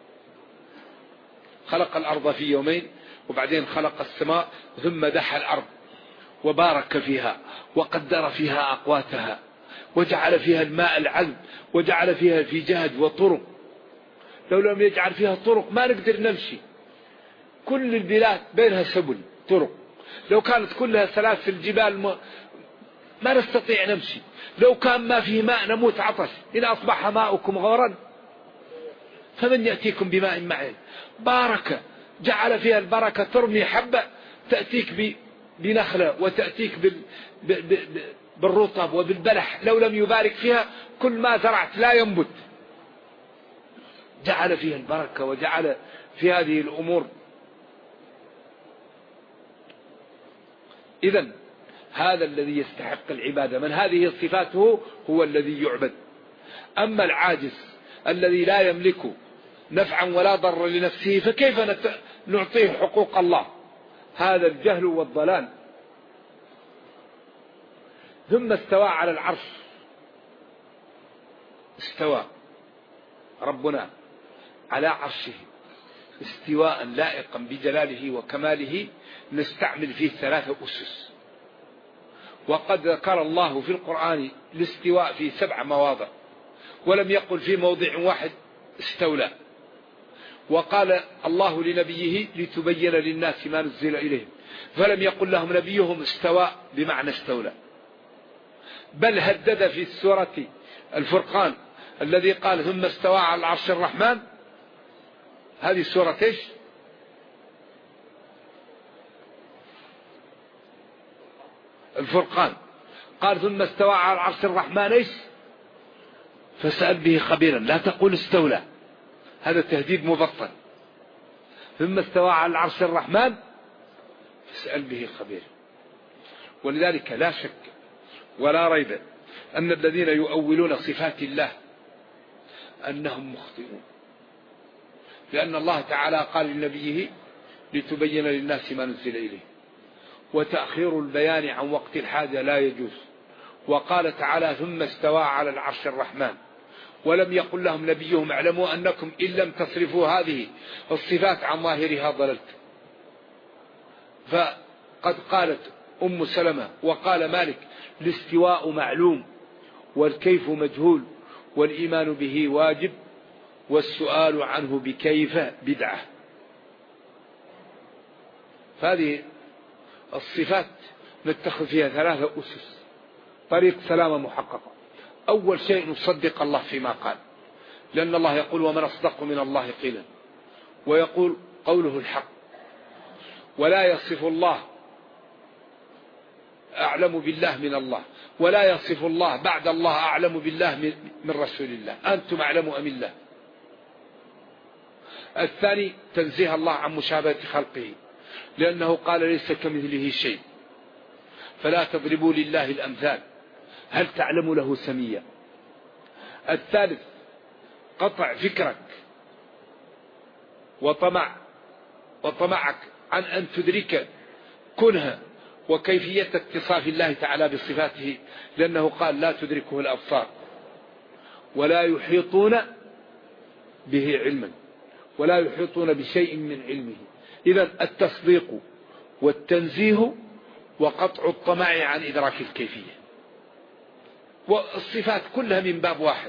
خلق الأرض في يومين وبعدين خلق السماء ثم دحى الأرض وبارك فيها وقدر فيها أقواتها وجعل فيها الماء العذب وجعل فيها الفجاج وطرق. لو لم يجعل فيها طرق ما نقدر نمشي. كل البلاد بينها سبل طرق، لو كانت كلها سلاسل جبال ما نستطيع نمشي. لو كان ما فيه ماء نموت عطش. إن أصبح ماؤكم غورا فمن يأتيكم بماء معين. بارك جعل فيها البركة، ترمي حبة تأتيك بنخلة وتأتيك بالرطب وبالبلح. لو لم يبارك فيها كل ما زرعت لا ينبت. جعل فيها البركة وجعل في هذه الأمور. إذن هذا الذي يستحق العبادة، من هذه صفاته هو الذي يعبد. أما العاجز الذي لا يملك نفعا ولا ضر لنفسه فكيف نعطيه حقوق الله؟ هذا الجهل والضلال. ثم استوى على العرش. استوى ربنا على عرشه استواء لائقا بجلاله وكماله نستعمل فيه 3 أسس. وقد ذكر الله في القرآن الاستواء في 7 مواضع ولم يقل في موضع واحد استولى. وقال الله لنبيه لتبين للناس ما نزل إليهم، فلم يقل لهم نبيهم استوى بمعنى استولى. بل هدد في سورة الفرقان الذي قال ثم استوى على العرش الرحمن. هذه سورة ايش؟ الفرقان. قال ثم استوى على العرش الرحمن ايش؟ فسأل به خبيرا. لا تقول استولى، هذا تهديد مبطن. ثم استوى على العرش الرحمن فسأل به خبيرا. ولذلك لا شك ولا ريب أن الذين يؤولون صفات الله أنهم مخطئون، لأن الله تعالى قال لنبيه لتبين للناس ما نزل إليه، وتأخير البيان عن وقت الحاجة لا يجوز. وقال تعالى ثم استوى على العرش الرحمن، ولم يقل لهم نبيهم اعلموا أنكم إن لم تصرفوا هذه الصفات عن ظاهرها ضللت. فقد قالت أم سلمة وقال مالك الاستواء معلوم والكيف مجهول والإيمان به واجب والسؤال عنه بكيف بدعة. فهذه الصفات نتخذ فيها 3 أسس، طريق سلامة محققة. أول شيء نصدق الله فيما قال، لأن الله يقول ومن أصدق من الله قيلا، ويقول قوله الحق. ولا يصف الله أعلم بالله من الله، ولا يصف الله بعد الله أعلم بالله من رسول الله. أنتم أعلم أم الله. الثاني تنزيه الله عن مشابهة خلقه، لأنه قال ليس كمثله شيء، فلا تضربوا لله الأمثال هل تعلم له سميا. الثالث قطع فكرك وطمعك عن أن تدرك كنها وكيفية اتصاف الله تعالى بصفاته، لأنه قال لا تدركه الأبصار ولا يحيطون به علما ولا يحيطون بشيء من علمه. إذن التصديق والتنزيه وقطع الطمع عن إدراك الكيفية، والصفات كلها من باب واحد.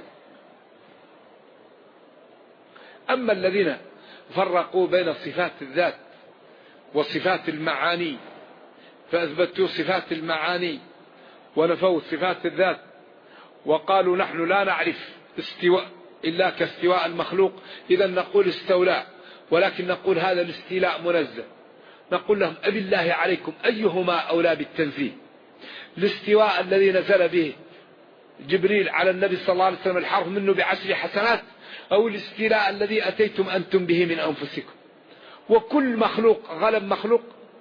أما الذين فرقوا بين صفات الذات وصفات المعاني فأثبتوا صفات المعاني ونفوا صفات الذات، وقالوا نحن لا نعرف استواء إلا كاستواء المخلوق، إذا نقول استولى، ولكن نقول هذا الاستيلاء منزه. نقول لهم أبي الله عليكم أيهما أولى بالتنزيه؟ الاستواء الذي نزل به جبريل على النبي صلى الله عليه وسلم الحرف منه ب10 حسنات، أو الاستيلاء الذي أتيتم أنتم به من أنفسكم؟ وكل مخلوق غلب مخلوق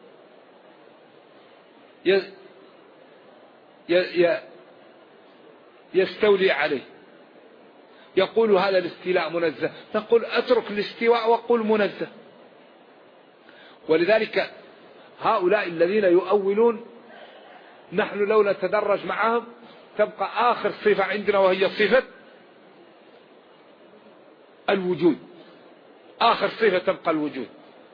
يستولي عليه، يقول هذا الاستيلاء منزه، نقول أترك الاستواء وقل منزه. ولذلك هؤلاء الذين يؤولون نحن لو نتدرج معهم تبقى آخر صفة عندنا وهي صفة الوجود، آخر صفة تبقى الوجود.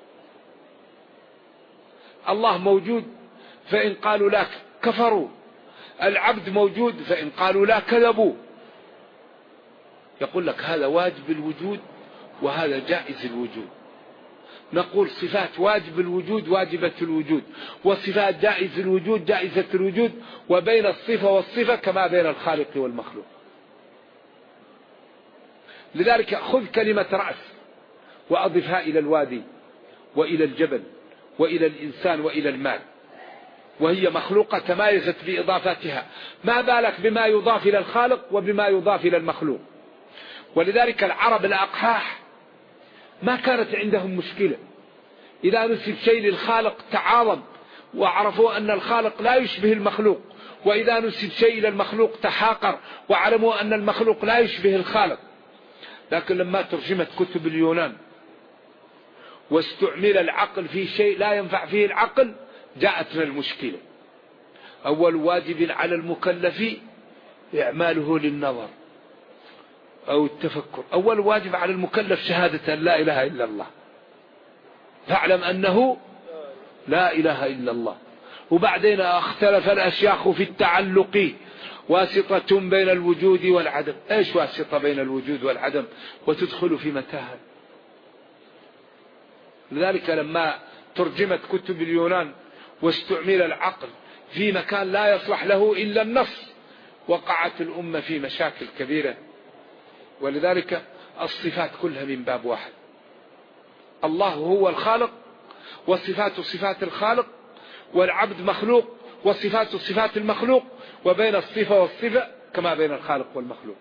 الله موجود فإن قالوا لا كفروا، العبد موجود فإن قالوا لا كذبوا. يقول لك هذا واجب الوجود وهذا جائز الوجود. نقول صفات واجب الوجود واجبة الوجود، وصفات جائز الوجود جائزة الوجود، وبين الصفة والصفة كما بين الخالق والمخلوق. لذلك خذ كلمة رأس وأضفها إلى الوادي وإلى الجبل وإلى الإنسان وإلى المال، وهي مخلوقة تمايزت بإضافاتها، ما بالك بما يضاف إلى الخالق وبما يضاف إلى المخلوق. ولذلك العرب الأقحاح ما كانت عندهم مشكلة، إذا نسب شيء للخالق تعاظم وعرفوا أن الخالق لا يشبه المخلوق، وإذا نسب شيء إلى المخلوق تحاقر وعلموا أن المخلوق لا يشبه الخالق. لكن لما ترجمت كتب اليونان واستعمل العقل في شيء لا ينفع فيه العقل جاءتنا المشكلة. أول واجب على المكلف إعماله للنظر أو التفكر. أول واجب على المكلف شهادة لا إله إلا الله، فاعلم أنه لا إله إلا الله. وبعدين اختلف الأشياخ في التعلق، واسطة بين الوجود والعدم. ايش واسطة بين الوجود والعدم وتدخل في متاهة؟ لذلك لما ترجمت كتب اليونان واستعمل العقل في مكان لا يصلح له إلا النص وقعت الأمة في مشاكل كبيرة. ولذلك الصفات كلها من باب واحد، الله هو الخالق والصفات صفات الخالق، والعبد مخلوق والصفات صفات المخلوق، وبين الصفة والصفة كما بين الخالق والمخلوق.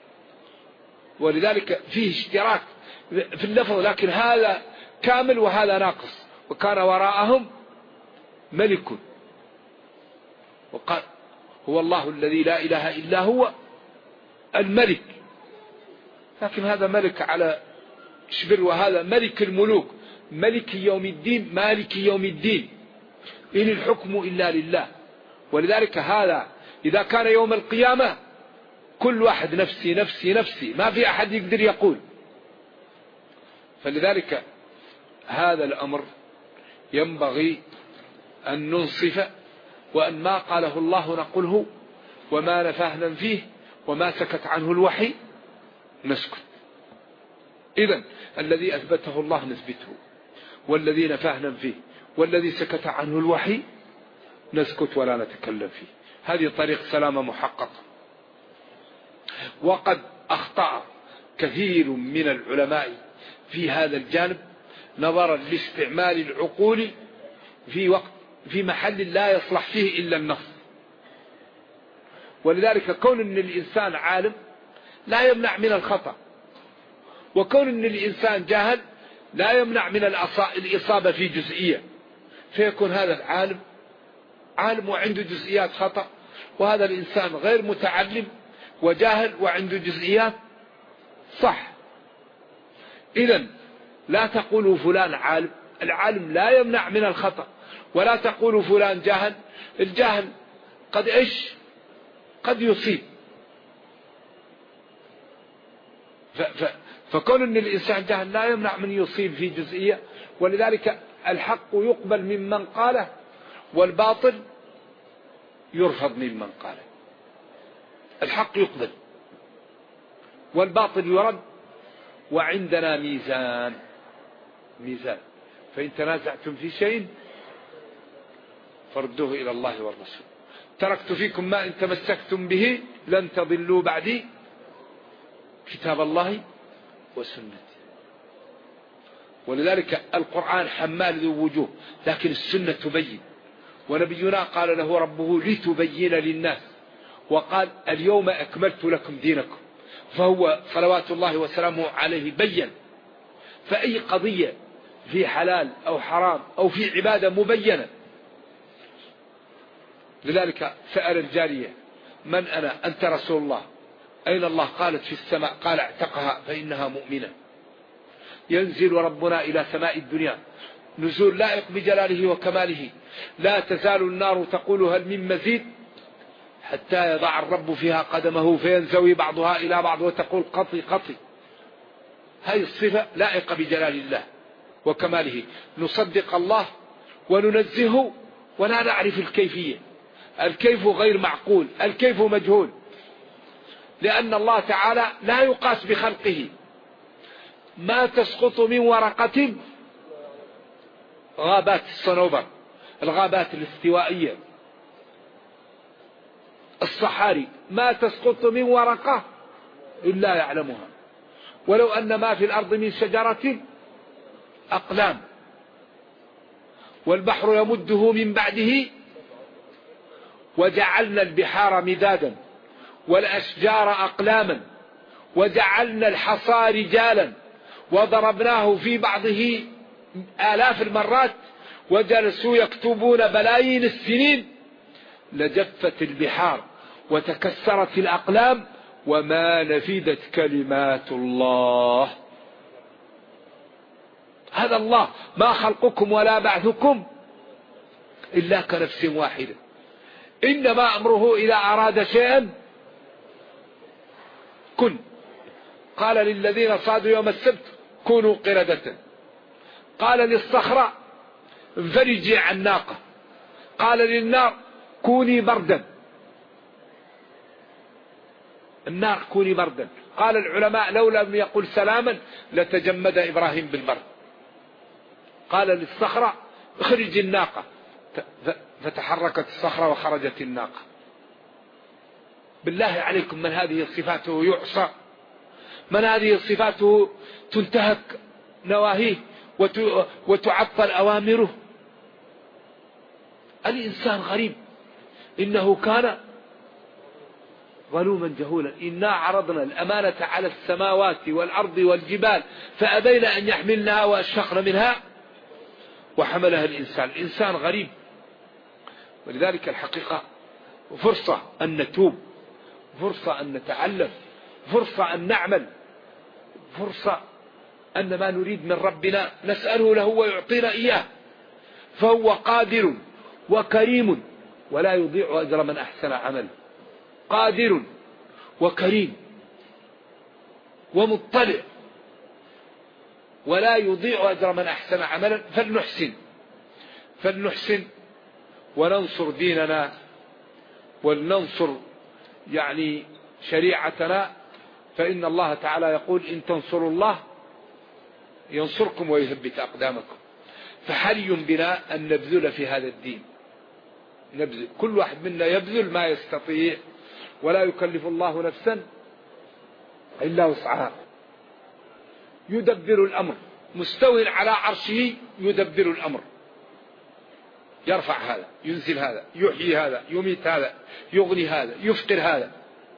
ولذلك فيه اشتراك في اللفظ، لكن هذا كامل وهذا ناقص. وكان وراءهم ملك وقال هو الله الذي لا إله إلا هو الملك، لكن هذا ملك على شبر، وهذا ملك الملوك ملك يوم الدين مالك يوم الدين، إن الحكم إلا لله. ولذلك هذا إذا كان يوم القيامة كل واحد نفسي نفسي نفسي، ما في أحد يقدر يقول. فلذلك هذا الأمر ينبغي أن ننصف، وأن ما قاله الله نقوله، وما نفاه ننفيه، وما سكت عنه الوحي نسكت. إذن الذي أثبته الله نثبته، والذي نفاه ننفيه، والذي سكت عنه الوحي نسكت ولا نتكلم فيه. هذه طريق سلامة محققة. وقد أخطأ كثير من العلماء في هذا الجانب نظرا لاستعمال العقول في محل لا يصلح فيه إلا النص. ولذلك كون أن الإنسان عالم لا يمنع من الخطأ، وكون أن الإنسان جاهل لا يمنع من الإصابة في جزئية، فيكون هذا العالم عالم وعنده جزئيات خطأ، وهذا الإنسان غير متعلم وجاهل وعنده جزئيات صح. إذن لا تقولوا فلان عالم، العالم لا يمنع من الخطأ، ولا تقولوا فلان جاهل، الجاهل قد يصيب. فكون أن الإنسان جاهل لا يمنع من يصيب في جزئية. ولذلك الحق يقبل ممن قاله، والباطل يرفض ممن قاله. الحق يقبل والباطل يرد، وعندنا ميزان فإن تنازعتم في شيء فردوه إلى الله والرسول. تركت فيكم ما إن تمسكتم به لن تضلوا بعدي كتاب الله وسنتي. ولذلك القرآن حمال ذو وجوه، لكن السنة تبين. ونبينا قال له ربه لتبين للناس، وقال اليوم أكملت لكم دينكم، فهو صلوات الله وسلامه عليه بين. فأي قضية في حلال أو حرام أو في عبادة مبينة. لذلك سأل الجارية من أنا؟ أنت رسول الله. أين الله؟ قالت في السماء. قال اعتقها فإنها مؤمنة. ينزل ربنا إلى سماء الدنيا نزول لائق بجلاله وكماله، لا تزال النار تقول هل من مزيد، حتى يضع الرب فيها قدمه فينزوي بعضها إلى بعض وتقول قطي قطي. هذه الصفة لائقة بجلال الله وكماله. نصدق الله وننزهه ولا نعرف الكيفية. الكيف غير معقول، الكيف مجهول، لأن الله تعالى لا يقاس بخلقه. ما تسقط من ورقة، غابات الصنوبر، الغابات الاستوائية، الصحاري، ما تسقط من ورقة إلا يعلمها، ولو أن ما في الأرض من شجرة أقلام، والبحر يمده من بعده، وجعلنا البحار مدادا والأشجار أقلاما وجعلنا الحصى رجالا وضربناه في بعضه آلاف المرات وجلسوا يكتبون بلايين السنين لجفت البحار وتكسرت الأقلام وما نفدت كلمات الله. هذا الله، ما خلقكم ولا بعثكم إلا كنفس واحدة، إنما أمره إذا أراد شيئا كن. قال للذين صادوا يوم السبت كونوا قردة، قال للصخرة انفرجي عن ناقة، قال للنار كوني بردا، النار كوني بردا. قال العلماء لو لم يقل سلاما لتجمد إبراهيم بالبرد. قال للصخرة اخرج الناقة، فتحركت الصخرة وخرجت الناقة. بالله عليكم من هذه صفاته يعصى؟ من هذه صفاته تنتهك نواهيه وتعطل أوامره؟ الإنسان غريب، إنه كان ظلوما جهولا. إنا عرضنا الأمانة على السماوات والأرض والجبال فأبين أن يحملنها وأشفقن منها وحملها الإنسان. الإنسان غريب. ولذلك الحقيقة فرصة أن نتوب، فرصة أن نتعلم، فرصة أن نعمل، فرصة أن ما نريد من ربنا نسأله له ويعطينا إياه، فهو قادر وكريم ولا يضيع أجر من أحسن عمل. قادر وكريم ومطلع ولا يضيع أجر من أحسن عملا. فلنحسن وننصر ديننا ولننصر شريعتنا، فإن الله تعالى يقول إن تنصروا الله ينصركم ويثبت أقدامكم. فحري بنا أن نبذل في هذا الدين، نبذل، كل واحد منا يبذل ما يستطيع، ولا يكلف الله نفسا إلا وسعها. يدبر الأمر، مستو على عرشه يدبر الأمر، يرفع هذا، ينزل هذا، يحيي هذا، يميت هذا، يغني هذا، يفقر هذا.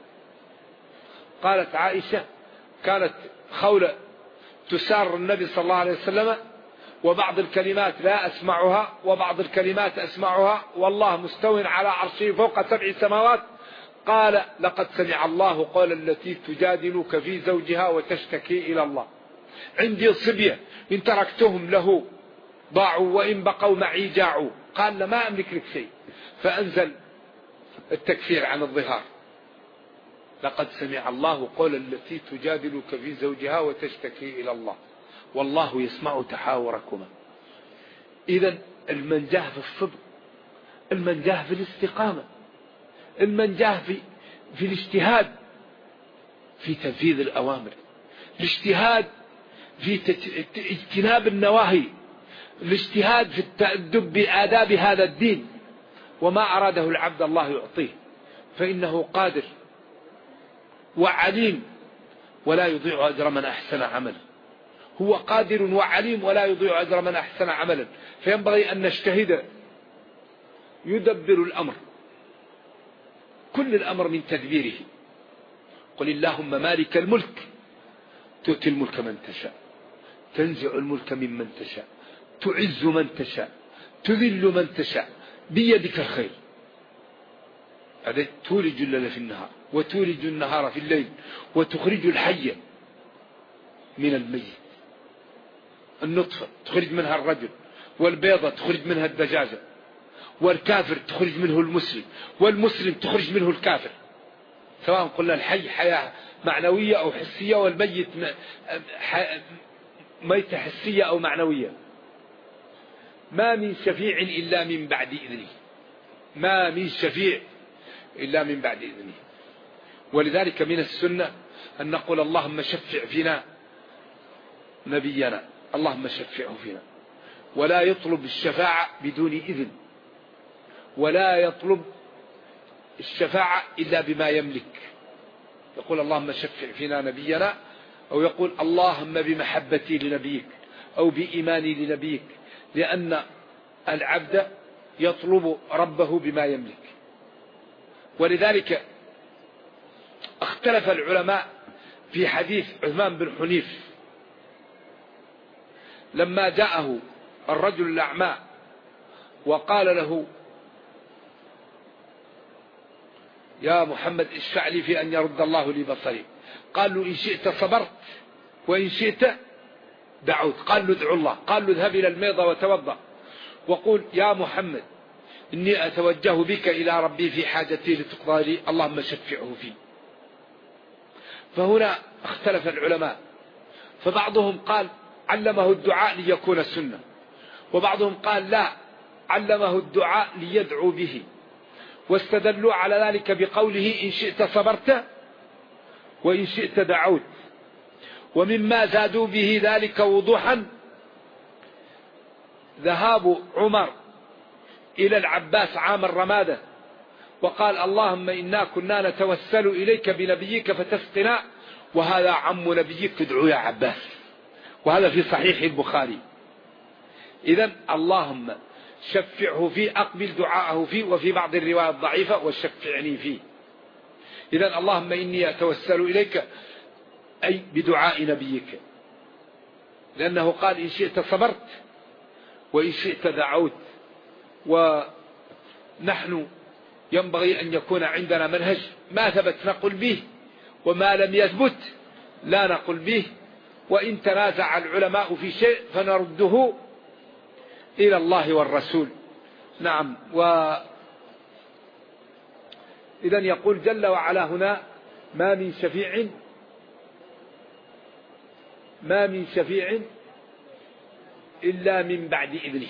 قالت عائشة كانت خولة تسار النبي صلى الله عليه وسلم، وبعض الكلمات لا أسمعها وبعض الكلمات أسمعها، والله مستو على عرشه فوق 7 سماوات. قال لقد سمع الله قول التي تجادلك في زوجها وتشتكي إلى الله. عندي صبية إن تركتهم له ضاعوا وإن بقوا معي جاعوا. قال ما أملك لك شيء، فأنزل التكفير عن الظهار. لقد سمع الله قول التي تجادلك في زوجها وتشتكي إلى الله والله يسمع تحاوركما. إذن المنجاه في الصدق، المنجاه في الاستقامة، المنجاه في الاجتهاد في تنفيذ الأوامر، الاجتهاد في اجتناب النواهي، الاجتهاد في التأدب بآداب هذا الدين. وما أراده العبد الله يعطيه، فإنه قادر وعليم ولا يضيع أجر من أحسن عمل. هو قادر وعليم ولا يضيع أجر من أحسن عملا، فينبغي أن نجتهد. يدبر الأمر، كل الأمر من تدبيره. قل اللهم مالك الملك تؤتي الملك من تشاء، تنزع الملك ممن تشاء، تعز من تشاء، تذل من تشاء، بيدك الخير. تولج الليل في النهار وتولج النهار في الليل وتخرج الحي من الميت. النطفة تخرج منها الرجل، والبيضة تخرج منها الدجاجة، والكافر تخرج منه المسلم، والمسلم تخرج منه الكافر. سواء قلنا الحي حياة معنوية أو حسية، والميت ميتة حسية أو معنوية. ما من شفيع إلا من بعد إذنه، ما من شفيع إلا من بعد إذنه. ولذلك من السنة أن نقول اللهم شفع فينا نبينا، اللهم شفعه فينا، ولا يطلب الشفاعة بدون إذن، ولا يطلب الشفاعة إلا بما يملك. يقول اللهم شفع فينا نبينا، أو يقول اللهم بمحبتي لنبيك أو بإيماني لنبيك، لأن العبد يطلب ربه بما يملك. ولذلك اختلف العلماء في حديث عثمان بن حنيف لما جاءه الرجل الأعمى وقال له يا محمد اشفع لي في أن يرد الله لي بصري. قال له إن شئت صبرت وإن شئت دعوت. قال له ادعو الله. قال له اذهب إلى الميضة وتوضأ وقول يا محمد إني أتوجه بك إلى ربي في حاجتي لتقضى لي، اللهم شفعه فيه. فهنا اختلف العلماء، فبعضهم قال علمه الدعاء ليكون سنة، وبعضهم قال لا، علمه الدعاء ليدعو به، واستدلوا على ذلك بقوله إن شئت صبرت وإن شئت دعوت. ومما زادوا به ذلك وضوحا ذهاب عمر إلى العباس عام الرمادة وقال اللهم إنا كنا نتوسل إليك بنبيك فتسقنا، وهذا عم نبيك ادعو يا عباس، وهذا في صحيح البخاري. إذن اللهم شفعه فيه، أقبل دعاءه فيه، وفي بعض الروايات ضعيفة وشفعني فيه. إذن اللهم إني أتوسل إليك أي بدعاء نبيك، لأنه قال إن شئت صبرت وإن شئت دعوت. ونحن ينبغي أن يكون عندنا منهج، ما ثبت نقل به، وما لم يثبت لا نقل به. وإن تنازع العلماء في شيء فنرده إلى الله والرسول. نعم. إذن يقول جل وعلا هنا ما من شفيع إلا من بعد إذنه،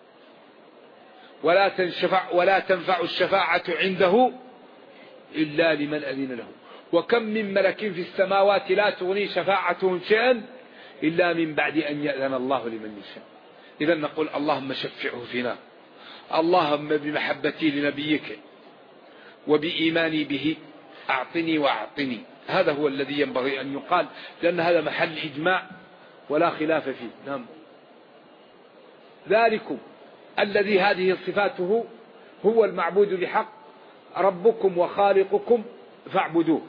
ولا تنفع الشفاعة عنده إلا لمن أذن له. وكم من ملك في السماوات لا تغني شفاعتهم شيئا إلا من بعد أن يأذن الله لمن يشاء. إذا نقول اللهم شفعه فينا، اللهم بمحبتي لنبيك وبإيماني به أعطني وأعطني. هذا هو الذي ينبغي أن يقال، لأن هذا محل إجماع ولا خلاف فيه. نعم. ذلكم الذي هذه صفاته هو المعبود بحق، ربكم وخالقكم فاعبدوه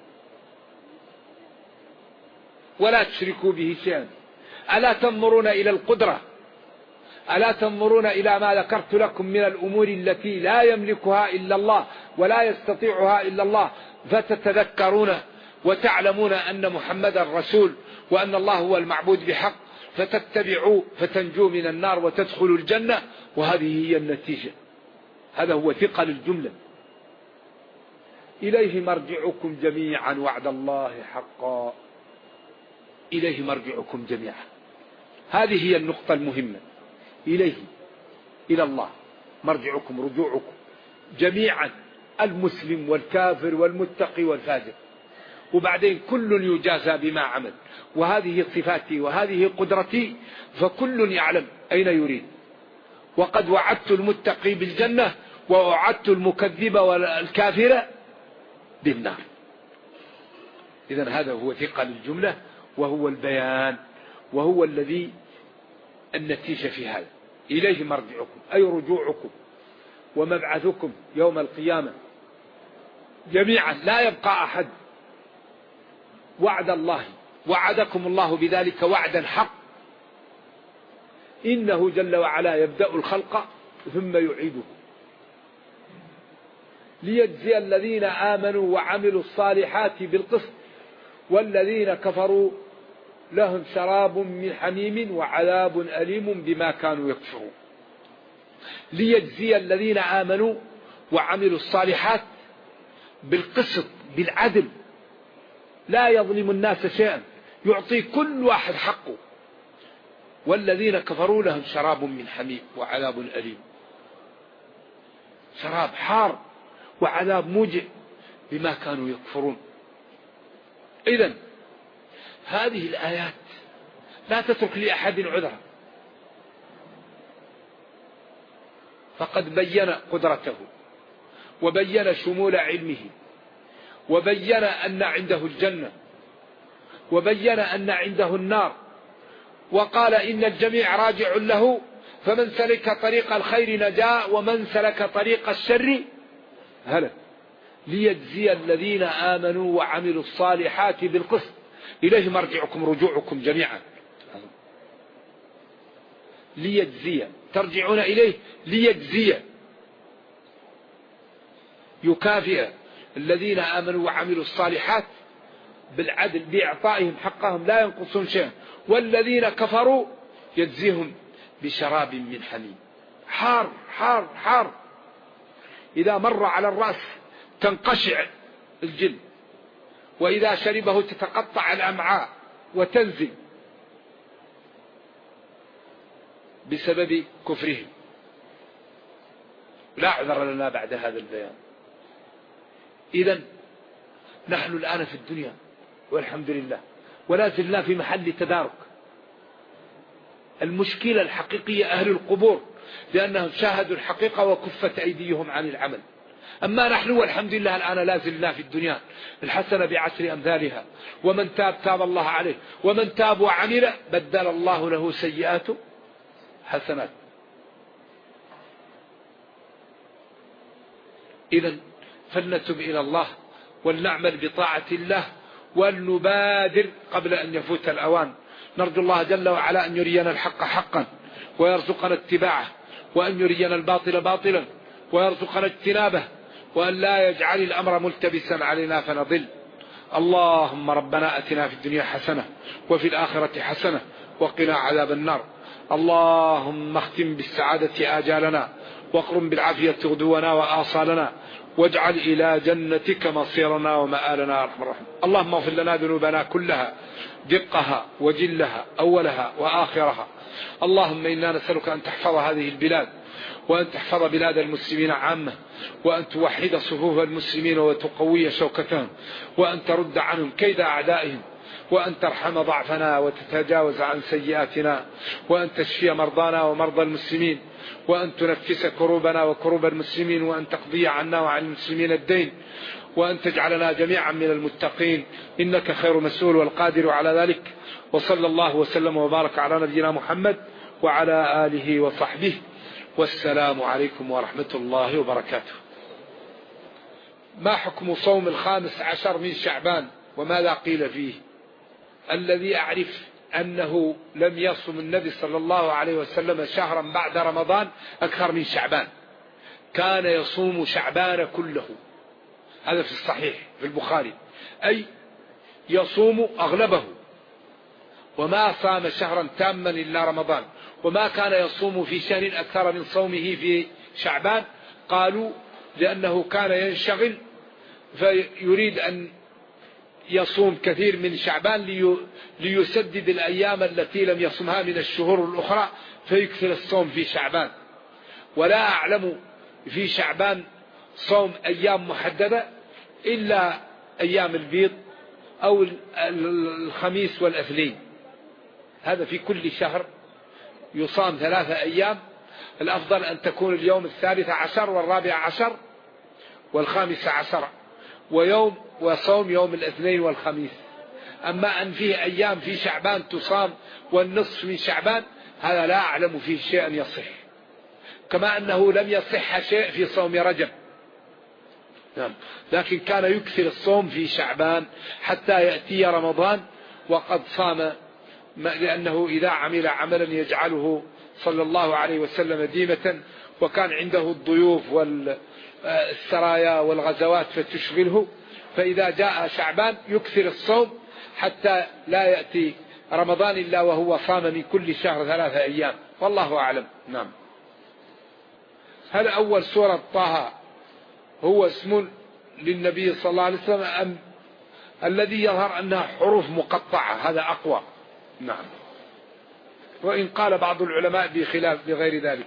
ولا تشركوا به شيئا. ألا تنظرون إلى القدرة؟ ألا تنظرون إلى ما ذكرت لكم من الأمور التي لا يملكها إلا الله ولا يستطيعها إلا الله، فتتذكرون وتعلمون أن محمدا رسول وأن الله هو المعبود بحق، فتتبعوا فتنجوا من النار وتدخلوا الجنة. وهذه هي النتيجة. هذا هو ثقل الجملة. إليه مرجعكم جميعا وعد الله حقا، إليه مرجعكم جميعا. هذه هي النقطة المهمة. إليه، إلى الله مرجعكم، رجوعكم جميعا، المسلم والكافر والمتقي والفاجر. وبعدين كل يجازى بما عمل، وهذه صفاتي وهذه قدرتي، فكل يعلم أين يريد. وقد وعدت المتقي بالجنة ووعدت المكذب والكافر بالنار. إذن هذا هو ثقل الجملة وهو البيان. وهو الذي النتيجة في هذا. إليه مرجعكم أي رجوعكم ومبعثكم يوم القيامة جميعا لا يبقى أحد. وعد الله وعدكم الله بذلك وعدا حق، إنه جل وعلا يبدأ الخلق ثم يعيده ليجزي الذين آمنوا وعملوا الصالحات بالقسط والذين كفروا لهم شراب من حميم وعذاب أليم بما كانوا يكفرون. ليجزي الذين آمنوا وعملوا الصالحات بالقسط بالعدل، لا يظلم الناس شيئا، يعطي كل واحد حقه. والذين كفروا لهم شراب من حميم وعذاب أليم، شراب حار وعذاب موجع بما كانوا يكفرون. إذن هذه الآيات لا تترك لأحد عذرا، فقد بين قدرته وبين شمول علمه وبين أن عنده الجنة وبين أن عنده النار، وقال إن الجميع راجع له، فمن سلك طريق الخير نجا ومن سلك طريق الشر هلك. ليجزي الذين آمنوا وعملوا الصالحات بالقسط إليه مرجعكم رجوعكم جميعا. ليجزي ترجعون إليه ليجزي، يكافئ الذين آمنوا وعملوا الصالحات بالعدل بإعطائهم حقهم لا ينقصون شيئا، والذين كفروا يجزيهم بشراب من حميم حار حار حار، إذا مر على الرأس تنقشع الجلد، وإذا شربه تتقطع الأمعاء وتنزل بسبب كفرهم. لا عذر لنا بعد هذا البيان. إذن نحن الآن في الدنيا والحمد لله ولا زلنا في محل تدارك. المشكلة الحقيقية أهل القبور، لأنهم شاهدوا الحقيقة وكفت أيديهم عن العمل. أما نحن والحمد لله الآن لا زلنا في الدنيا، الحسنة بعشر أمثالها، ومن تاب تاب الله عليه، ومن تاب وعمل بدل الله له سيئاته حسنات. إذن فلنتب إلى الله ولنعمل بطاعة الله ولنبادر قبل أن يفوت الأوان. نرجو الله جل وعلا أن يرينا الحق حقا ويرزقنا اتباعه، وأن يرينا الباطل باطلا ويرزقنا اجتنابه، وأن لا يجعل الأمر ملتبسا علينا فنضل. اللهم ربنا أتنا في الدنيا حسنة وفي الآخرة حسنة وقنا عذاب النار. اللهم اختم بالسعادة آجالنا واقرم بالعافية غدونا وآصالنا، واجعل إلى جنتك مصيرنا ومآلنا يا أرحم الراحمين. اللهم اغفر لنا ذنوبنا كلها دقها وجلها أولها وآخرها. اللهم إنا نسألك أن تحفظ هذه البلاد، وأن تحفظ بلاد المسلمين عامة، وأن توحد صفوف المسلمين وتقوي شوكتهم، وأن ترد عنهم كيد أعدائهم، وأن ترحم ضعفنا وتتجاوز عن سيئاتنا، وأن تشفي مرضانا ومرضى المسلمين، وأن تنفس كروبنا وكروب المسلمين، وأن تقضي عنا وعن المسلمين الدين، وأن تجعلنا جميعا من المتقين، إنك خير مسؤول والقادر على ذلك. وصلى الله وسلم وبارك على نبينا محمد وعلى آله وصحبه، والسلام عليكم ورحمة الله وبركاته. ما حكم صوم 15 من شعبان وماذا قيل فيه؟ الذي أعرف أنه لم يصم النبي صلى الله عليه وسلم شهرا بعد رمضان أكثر من شعبان، كان يصوم شعبان كله، هذا في الصحيح في البخاري، أي يصوم أغلبه، وما صام شهرا تاما إلا رمضان، وما كان يصوم في شهر أكثر من صومه في شعبان. قالوا لأنه كان ينشغل فيريد أن يصوم كثير من شعبان ليسدد الأيام التي لم يصمها من الشهور الأخرى، فيكثر الصوم في شعبان. ولا أعلم في شعبان صوم أيام محددة إلا أيام البيض أو الخميس والاثنين، هذا في كل شهر يصام 3 أيام. الأفضل أن تكون اليوم 13 و14 و15 وصوم يوم الاثنين والخميس، أما أن فيه أيام في شعبان تصام والنصف من شعبان هذا لا أعلم فيه شيئا يصح، كما أنه لم يصح شيء في صوم رجب. نعم. لكن كان يكثر الصوم في شعبان حتى يأتي رمضان وقد صام، لأنه إذا عمل عملا يجعله صلى الله عليه وسلم ديمة، وكان عنده الضيوف والسرايا والغزوات فتشغله، فإذا جاء شعبان يكثر الصوم حتى لا يأتي رمضان إلا وهو صام من كل شهر 3 أيام، والله أعلم. نعم. هل أول سورة طه هو اسم للنبي صلى الله عليه وسلم أم الذي يظهر أنها حروف مقطعة؟ هذا أقوى. نعم. وإن قال بعض العلماء بخلاف بغير ذلك.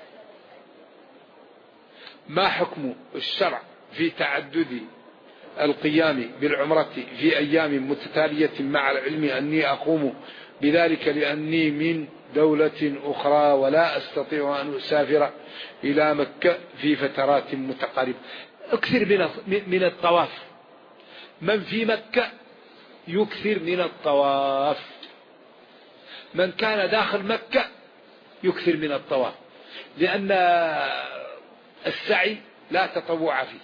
ما حكم الشرع في تعدد القيام بالعمرة في أيام متتالية مع العلم أني أقوم بذلك لأني من دولة أخرى ولا أستطيع أن أسافر إلى مكة في فترات متقاربة؟ أكثر من الطواف. من في مكة يكثر من الطواف، من كان داخل مكة يكثر من الطواف، لأن السعي لا تطوع فيه،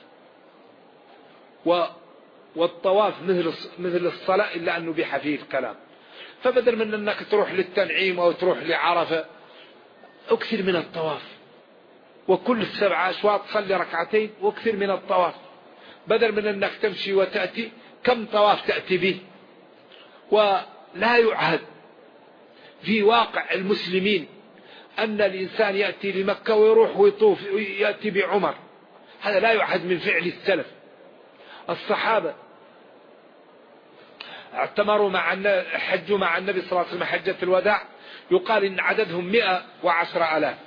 والطواف مثل الصلاة إلا أنه بيح فيه الكلام. فبدل من أنك تروح للتنعيم أو تروح لعرفة أكثر من الطواف، وكل 7 أشواط صلي ركعتين واكثر من الطواف، بدل من أنك تمشي وتأتي كم طواف تأتي به. ولا يعهد في واقع المسلمين أن الإنسان يأتي لمكة ويروح ويطوف ويأتي بعمر، هذا لا يعهد من فعل السلف. الصحابة اعتمروا حجوا مع النبي صلى الله عليه وسلم حجة الوداع، يقال إن عددهم 110,000.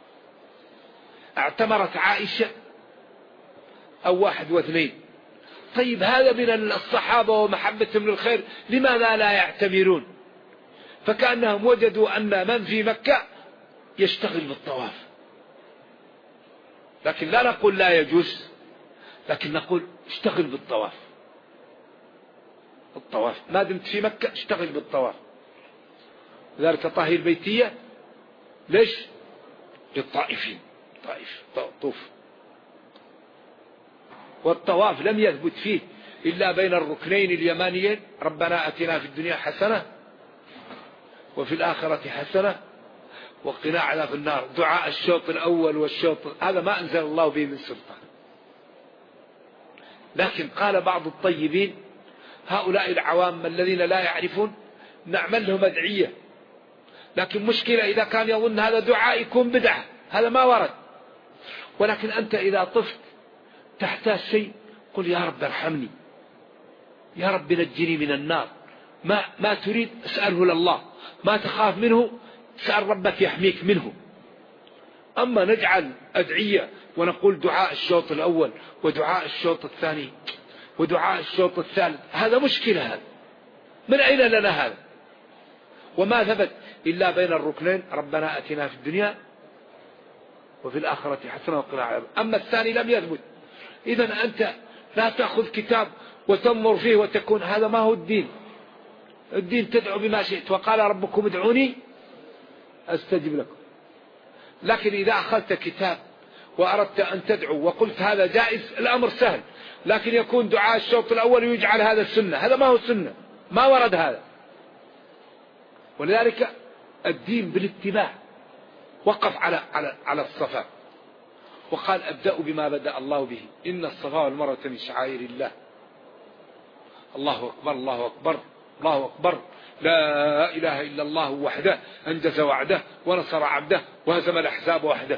اعتمرت عائشة أو 1 و2. طيب هذا من الصحابة ومحبتهم للخير، لماذا لا يعتمرون؟ فكأنهم وجدوا أن من في مكة يشتغل بالطواف. لكن لا نقول لا يجوز، لكن نقول اشتغل بالطواف. الطواف ما دمت في مكة اشتغل بالطواف. ذلك طهي البيتية ليش؟ للطائفين، طائف طوف. والطواف لم يثبت فيه إلا بين الركنين اليمانيين، ربنا أتنا في الدنيا حسنة وفي الآخرة حسنة وقنا عذاب النار. دعاء الشوط الأول والشوط هذا ما أنزل الله به من سلطان. لكن قال بعض الطيبين هؤلاء العوام الذين لا يعرفون نعمل لهم أدعية، لكن مشكلة إذا كان يظن هذا دعاء يكون بدعة، هذا ما ورد. ولكن أنت إذا طفت تحتاج شيء قل يا رب ارحمني، يا رب نجني من النار. ما تريد اسأله لله، ما تخاف منه سأل ربك يحميك منه. أما نجعل أدعية ونقول دعاء الشوط الأول ودعاء الشوط الثاني ودعاء الشوط الثالث، هذا مشكلة. هذا من أين لنا هذا؟ وما ثبت إلا بين الركنين ربنا أتنا في الدنيا وفي الآخرة حسنة وقنا عذاب. أما الثاني لم يثبت. إذن أنت لا تأخذ كتاب وتنظر فيه وتكون هذا ما هو الدين. الدين تدعو بما شئت، وقال ربكم ادعوني أستجب لكم. لكن إذا أخذت كتاب وأردت أن تدعو وقلت هذا جائز، الأمر سهل. لكن يكون دعاء الشوط الأول ويجعل هذا السنة، هذا ما هو السنة، ما ورد هذا. ولذلك الدين بالاتباع. وقف على الصفا وقال أبدأ بما بدأ الله به، إن الصفا والمروة من شعائر الله. الله أكبر الله أكبر الله أكبر، لا إله إلا الله وحده أنجز وعده ونصر عبده وهزم الأحزاب وحده.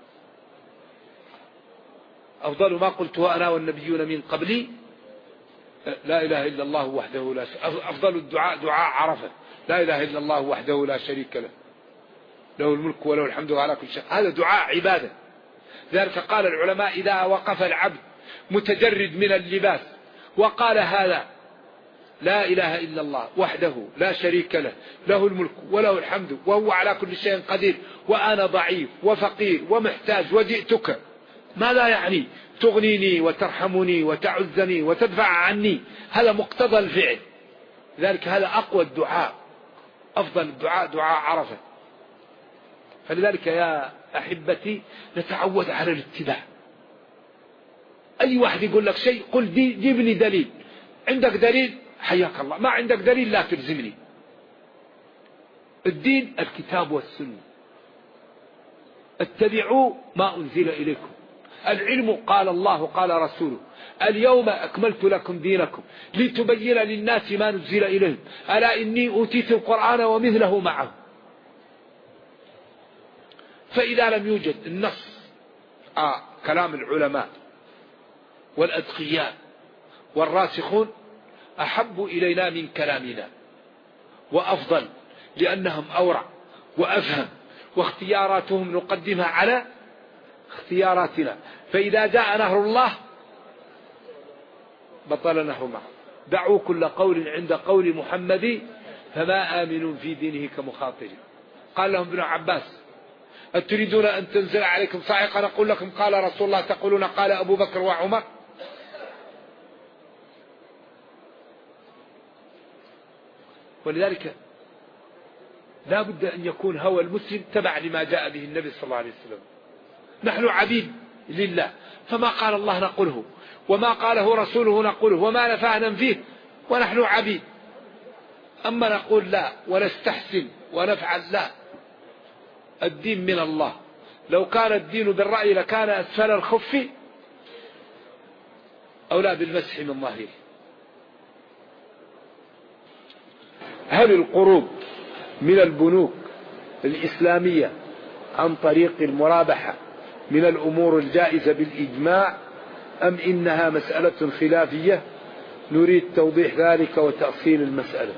أفضل ما قلته أنا والنبيون من قبلي لا إله إلا الله وحده لا شريك له. أفضل الدعاء دعاء عرفة، لا إله إلا الله وحده لا شريك له، له الملك وله الحمد على كل شيء. هذا دعاء عبادة. ذلك قال العلماء إذا وقف العبد متجرد من اللباس وقال هذا لا إله إلا الله وحده لا شريك له، له الملك وله الحمد وهو على كل شيء قدير، وأنا ضعيف وفقير ومحتاج وجئتك، ماذا يعني؟ تغنيني وترحمني وتعزني وتدفع عني. هذا مقتضى الفعل. لذلك هذا أقوى الدعاء، أفضل الدعاء دعاء عرفة. فلذلك يا أحبتي نتعود على الاتباع. أي واحد يقول لك شيء قل جيبني دليل. عندك دليل حياك الله، ما عندك دليل لا تلزمني. الدين الكتاب والسنة، اتبعوا ما أنزل إليكم. العلم قال الله قال رسوله اليوم أكملت لكم دينكم لتبين للناس ما نزل إليهم ألا إني أوتيت القرآن ومثله معه. فإذا لم يوجد النص كلام العلماء والأدقياء والراسخون أحب إلينا من كلامنا وأفضل، لأنهم أورع وأفهم، واختياراتهم نقدمها على اختياراتنا. فإذا جاء نهر الله بطل نهر معه. دعوا كل قول عند قول محمد فما آمنون في دينه كمخاطر. قال لهم ابن عباس أتريدون أن تنزل عليكم صاعقة نقول لكم قال رسول الله تقولون قال أبو بكر وعمر. ولذلك لا بد أن يكون هوى المسلم تبع لما جاء به النبي صلى الله عليه وسلم. نحن عبيد لله، فما قال الله نقوله، وما قاله رسوله نقوله، وما نفعنا فيه، ونحن عبيد. أما نقول لا ونستحسن ونفعل، لا، الدين من الله. لو كان الدين بالرأي لكان أسفل الخف أو لا بالمسح من ظهره. هل القروض من البنوك الإسلامية عن طريق المرابحة من الأمور الجائزة بالإجماع أم إنها مسألة خلافية؟ نريد توضيح ذلك وتأصيل المسألة.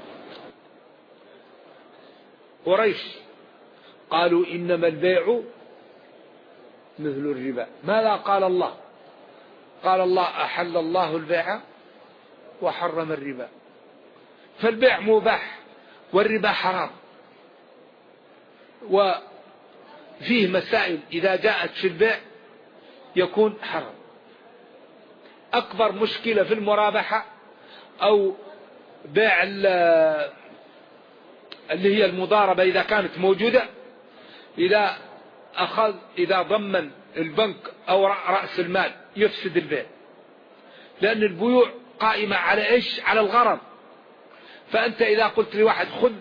قريش قالوا إنما البيع مثل الربا. ماذا قال الله؟ قال الله أحل الله البيع وحرم الربا. فالبيع مباح والربا حرام. وفيه مسائل إذا جاءت في البيع يكون حرام. أكبر مشكلة في المرابحة أو بيع اللي هي المضاربة إذا كانت موجودة، إذا ضمن البنك أو رأس المال يفسد البيع، لأن البيوع قائمة على إيش؟ على الغرض. فأنت إذا قلت لواحد خذ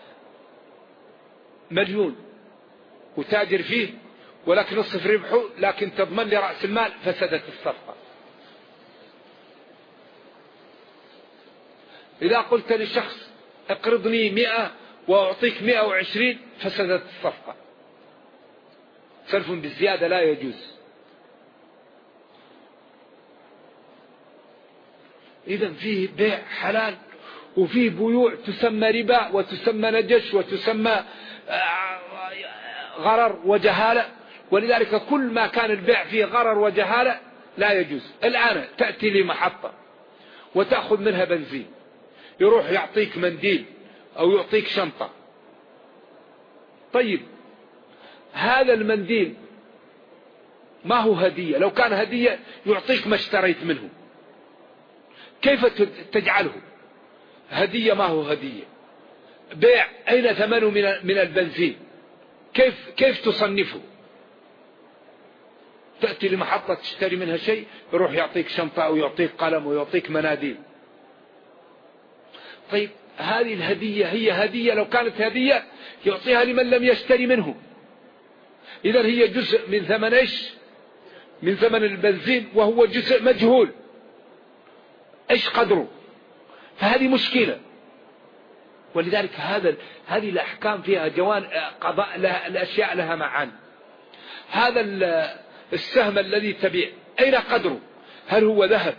1,000,000 وتاجر فيه ولكن نصف ربحه لكن تضمن لي رأس المال، فسدت الصفقة. إذا قلت لشخص اقرضني 100 وأعطيك 120 فسدت الصفقة. سلف بالزيادة لا يجوز. إذن فيه بيع حلال وفيه بيوع تسمى ربا وتسمى نجش وتسمى غرر وجهالة. ولذلك كل ما كان البيع فيه غرر وجهالة لا يجوز. الآن تأتي لمحطة وتأخذ منها بنزين، يروح يعطيك منديل أو يعطيك شنطة. طيب هذا المنديل ما هو هدية؟ لو كان هدية يعطيك ما اشتريت منه. كيف تجعله هدية؟ ما هو هدية. بيع أين ثمنه من البنزين؟ كيف تصنفه؟ تأتي لمحطة تشتري منها شيء يروح يعطيك شنطة أو يعطيك قلم أو يعطيك مناديل. طيب هذه الهدية هي هدية؟ لو كانت هدية يعطيها لمن لم يشتري منه. إذن هي جزء من ثمن إيش؟ من ثمن البنزين، وهو جزء مجهول إيش قدره. فهذه مشكلة. ولذلك هذه الأحكام فيها قضاء الأشياء لها معان. هذا السهم الذي تبيع أين قدره؟ هل هو ذهب؟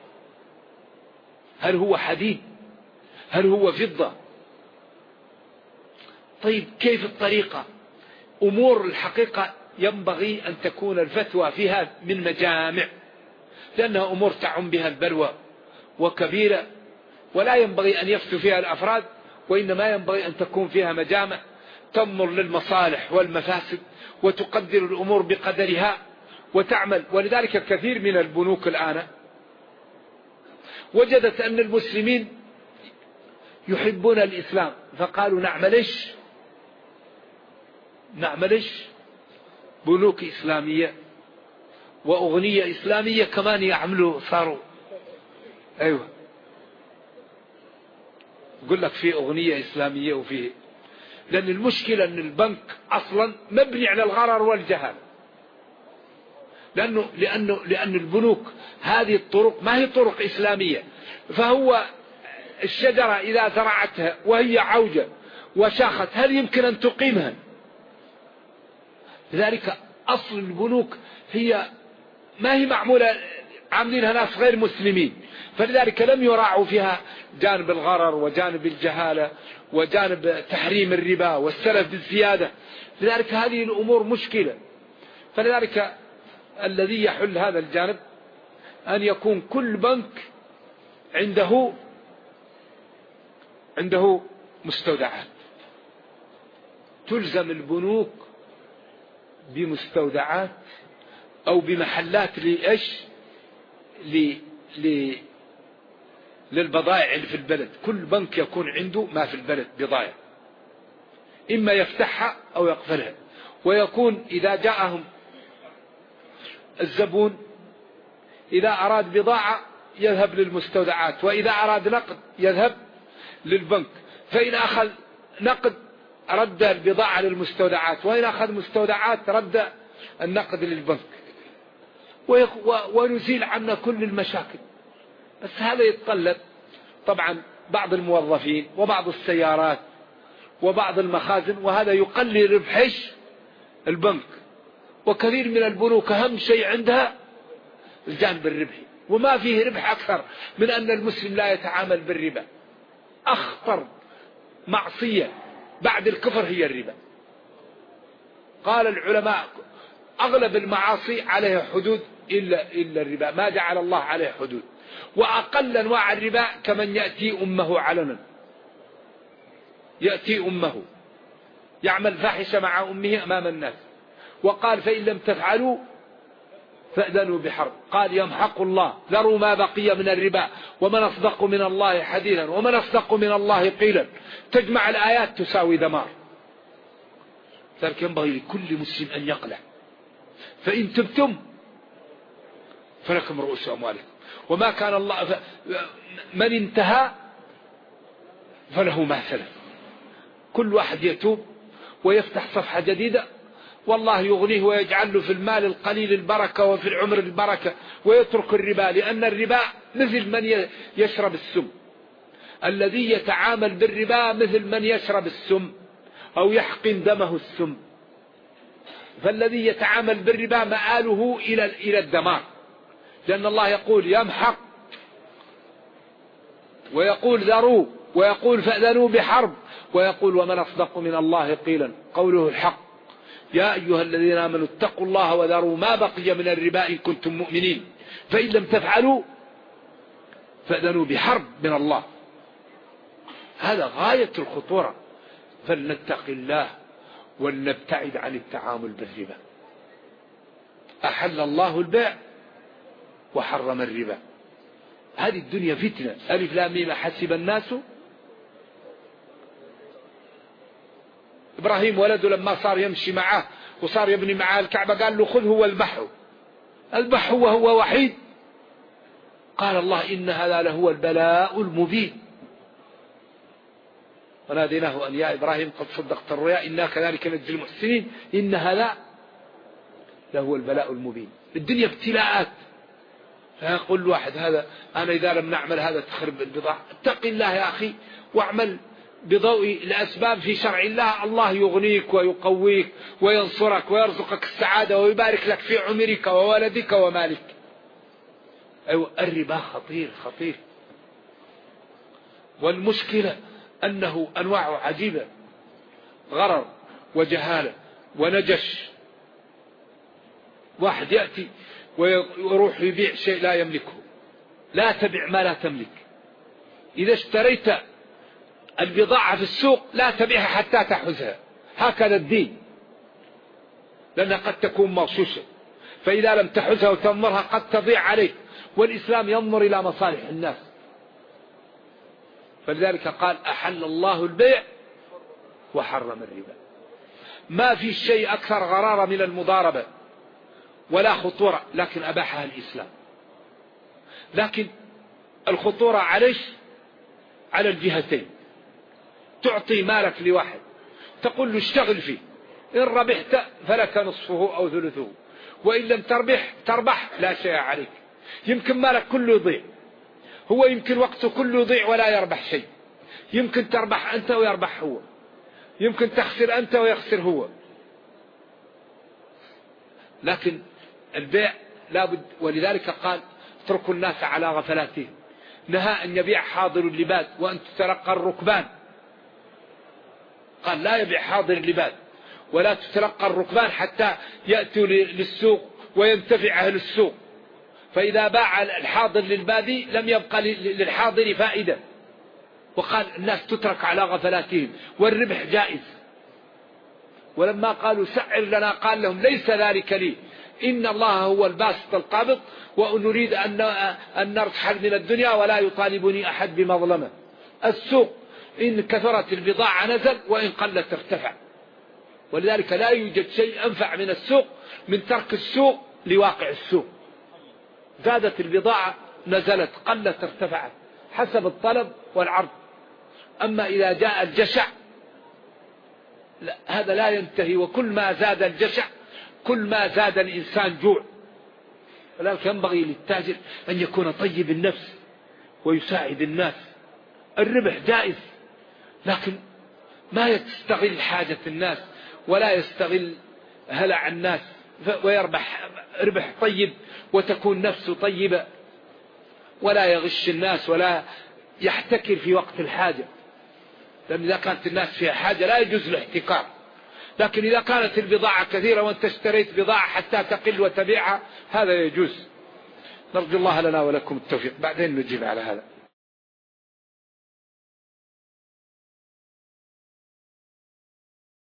هل هو حديد؟ هل هو فضة؟ طيب كيف الطريقة؟ أمور الحقيقة ينبغي أن تكون الفتوى فيها من مجامع، لأنها أمور تعم بها البلوى وكبيرة، ولا ينبغي أن يفتوا فيها الأفراد، وإنما ينبغي أن تكون فيها مجامع تنظر للمصالح والمفاسد وتقدر الأمور بقدرها وتعمل. ولذلك كثير من البنوك الآن وجدت أن المسلمين يحبون الإسلام، فقالوا نعمل بنوك إسلامية وأغنية إسلامية كمان يعملوا، صاروا أيوة يقول لك في أغنية إسلامية وفيه، لأن المشكلة أن البنك أصلا مبني على الغرر والجهل، لأن البنوك هذه الطرق ما هي طرق إسلامية، فهو الشجرة إذا زرعتها وهي عوجة وشاخت هل يمكن أن تقيمها؟ لذلك أصل البنوك هي ما هي معمولة، عاملينها ناس غير مسلمين، فلذلك لم يراعوا فيها جانب الغرر وجانب الجهالة وجانب تحريم الربا والسلف بالزيادة. لذلك هذه الأمور مشكلة. فلذلك الذي يحل هذا الجانب أن يكون كل بنك عنده مستودعات، تلزم البنوك بمستودعات أو بمحلات للبضائع اللي في البلد. كل بنك يكون عنده ما في البلد بضائع، إما يفتحها أو يقفلها، ويكون إذا جاءهم الزبون إذا أراد بضاعة يذهب للمستودعات، وإذا أراد نقد يذهب للبنك، فإن أخذ نقد رد البضاعة للمستودعات، وإن أخذ مستودعات رد النقد للبنك، ونزيل عنا كل المشاكل. بس هذا يتطلب طبعا بعض الموظفين وبعض السيارات وبعض المخازن، وهذا يقلل ربح البنك. وكثير من البنوك أهم شيء عندها الجانب الربحي، وما فيه ربح أكثر من أن المسلم لا يتعامل بالربا. أخطر معصية بعد الكفر هي الربا. قال العلماء أغلب المعاصي عليها حدود إلا الربا، ما جعل الله عليه حدود. وأقل أنواع الربا كمن يأتي أمه علنا، يأتي أمه يعمل فاحشة مع أمه أمام الناس، وقال فإن لم تفعلوا فأذنوا بحرب. قال يمحق الله، ذروا ما بقي من الربا ومن أصدق من الله حديثا ومن أصدق من الله قيلا. تجمع الآيات تساوي دمار. ذلك ينبغي لكل مسلم أن يقلع. فإن تبتم فلكم رؤوس أموالكم، وما كان الله من انتهى فله ما سلف. كل واحد يتوب ويفتح صفحة جديدة، والله يغنيه ويجعل له في المال القليل البركة وفي العمر البركة، ويترك الربا، لأن الربا مثل من يشرب السم. الذي يتعامل بالربا مثل من يشرب السم أو يحقن دمه السم. فالذي يتعامل بالربا مآله إلى الدمار، لأن الله يقول يمحق، ويقول ذروا، ويقول فأذنوا بحرب، ويقول ومن أصدق من الله قيلا. قوله الحق. يا أيها الذين آمنوا اتقوا الله وذروا ما بقي من الربا إن كنتم مؤمنين، فإن لم تفعلوا فأذنوا بحرب من الله. هذا غاية الخطورة. فلنتق الله ولنبتعد عن التعامل بالربا. أحل الله البيع وحرم الربا. هذه الدنيا فتنة. ألف لام ميم حسب الناس. إبراهيم ولده لما صار يمشي معه وصار يبني معه الكعبة قال له خذه واذبحه. اذبحه وهو وحيد. قال الله إن هذا لهو البلاء المبين. وناديناه أن يا إبراهيم قد صدقت الرؤيا إنا كذلك نجزي المحسنين إن هذا لهو البلاء المبين. الدنيا ابتلاءات. فيقول الواحد هذا أنا إذا لم نعمل هذا تخرب البضاعة. اتق الله يا أخي واعمل بضوء الأسباب في شرع الله. الله يغنيك ويقويك وينصرك ويرزقك السعادة ويبارك لك في عمرك وولدك ومالك. أيوة الربا خطير خطير. والمشكلة أنه أنواع عجيبة. غرر وجهالة ونجش. واحد يأتي ويروح يبيع شيء لا يملكه. لا تبع ما لا تملك. إذا اشتريت البضاعة في السوق لا تبيعها حتى تحوزها. هكذا الدين. لأنها قد تكون مغشوشة، فإذا لم تحوزها وتنظرها قد تضيع عليك. والإسلام ينظر إلى مصالح الناس. فلذلك قال أحل الله البيع وحرم الربا. ما في شيء أكثر غرارة من المضاربة ولا خطورة، لكن أباحها الإسلام. لكن الخطورة على الجهتين. تعطي مالك لواحد تقول له اشتغل فيه، إن ربحت فلك نصفه أو ثلثه، وإن لم تربح لا شيء عليك. يمكن مالك كله يضيع، هو يمكن وقته كله يضيع ولا يربح شيء. يمكن تربح أنت ويربح هو، يمكن تخسر أنت ويخسر هو. لكن البيع لابد، ولذلك قال اتركوا الناس على غفلاتهم. نهى أن يبيع حاضر اللباد وأن تتلقى الركبان. قال لا يبيع حاضر اللباد ولا تتلقى الركبان حتى يأتوا للسوق وينتفع أهل السوق. فإذا باع الحاضر للبادي لم يبقى للحاضر فائدة. وقال الناس تترك على غفلاتهم والربح جائز. ولما قالوا سعر لنا قال لهم ليس ذلك لي، إن الله هو الباسط القابض، ونريد أن نرحل من الدنيا ولا يطالبني أحد بمظلمة. السوق إن كثرت البضاعة نزل وإن قلت ارتفع. ولذلك لا يوجد شيء أنفع من السوق من ترك السوق لواقع السوق. زادت البضاعة نزلت، قلت ارتفعت، حسب الطلب والعرض. أما إذا جاء الجشع هذا لا ينتهي، وكل ما زاد الجشع كل ما زاد الإنسان جوع. ولذلك ينبغي للتاجر أن يكون طيب النفس ويساعد الناس. الربح جائز، لكن ما يستغل حاجة الناس ولا يستغل هلع الناس، ويربح ربح طيب وتكون نفسه طيبة، ولا يغش الناس ولا يحتكر في وقت الحاجة. لأن إذا كانت الناس فيها حاجة لا يجوز الاحتكار. لكن إذا كانت البضاعة كثيرة وأنت اشتريت بضاعة حتى تقل وتبيعها هذا يجوز. نرجو الله لنا ولكم التوفيق. بعدين نجيب على هذا.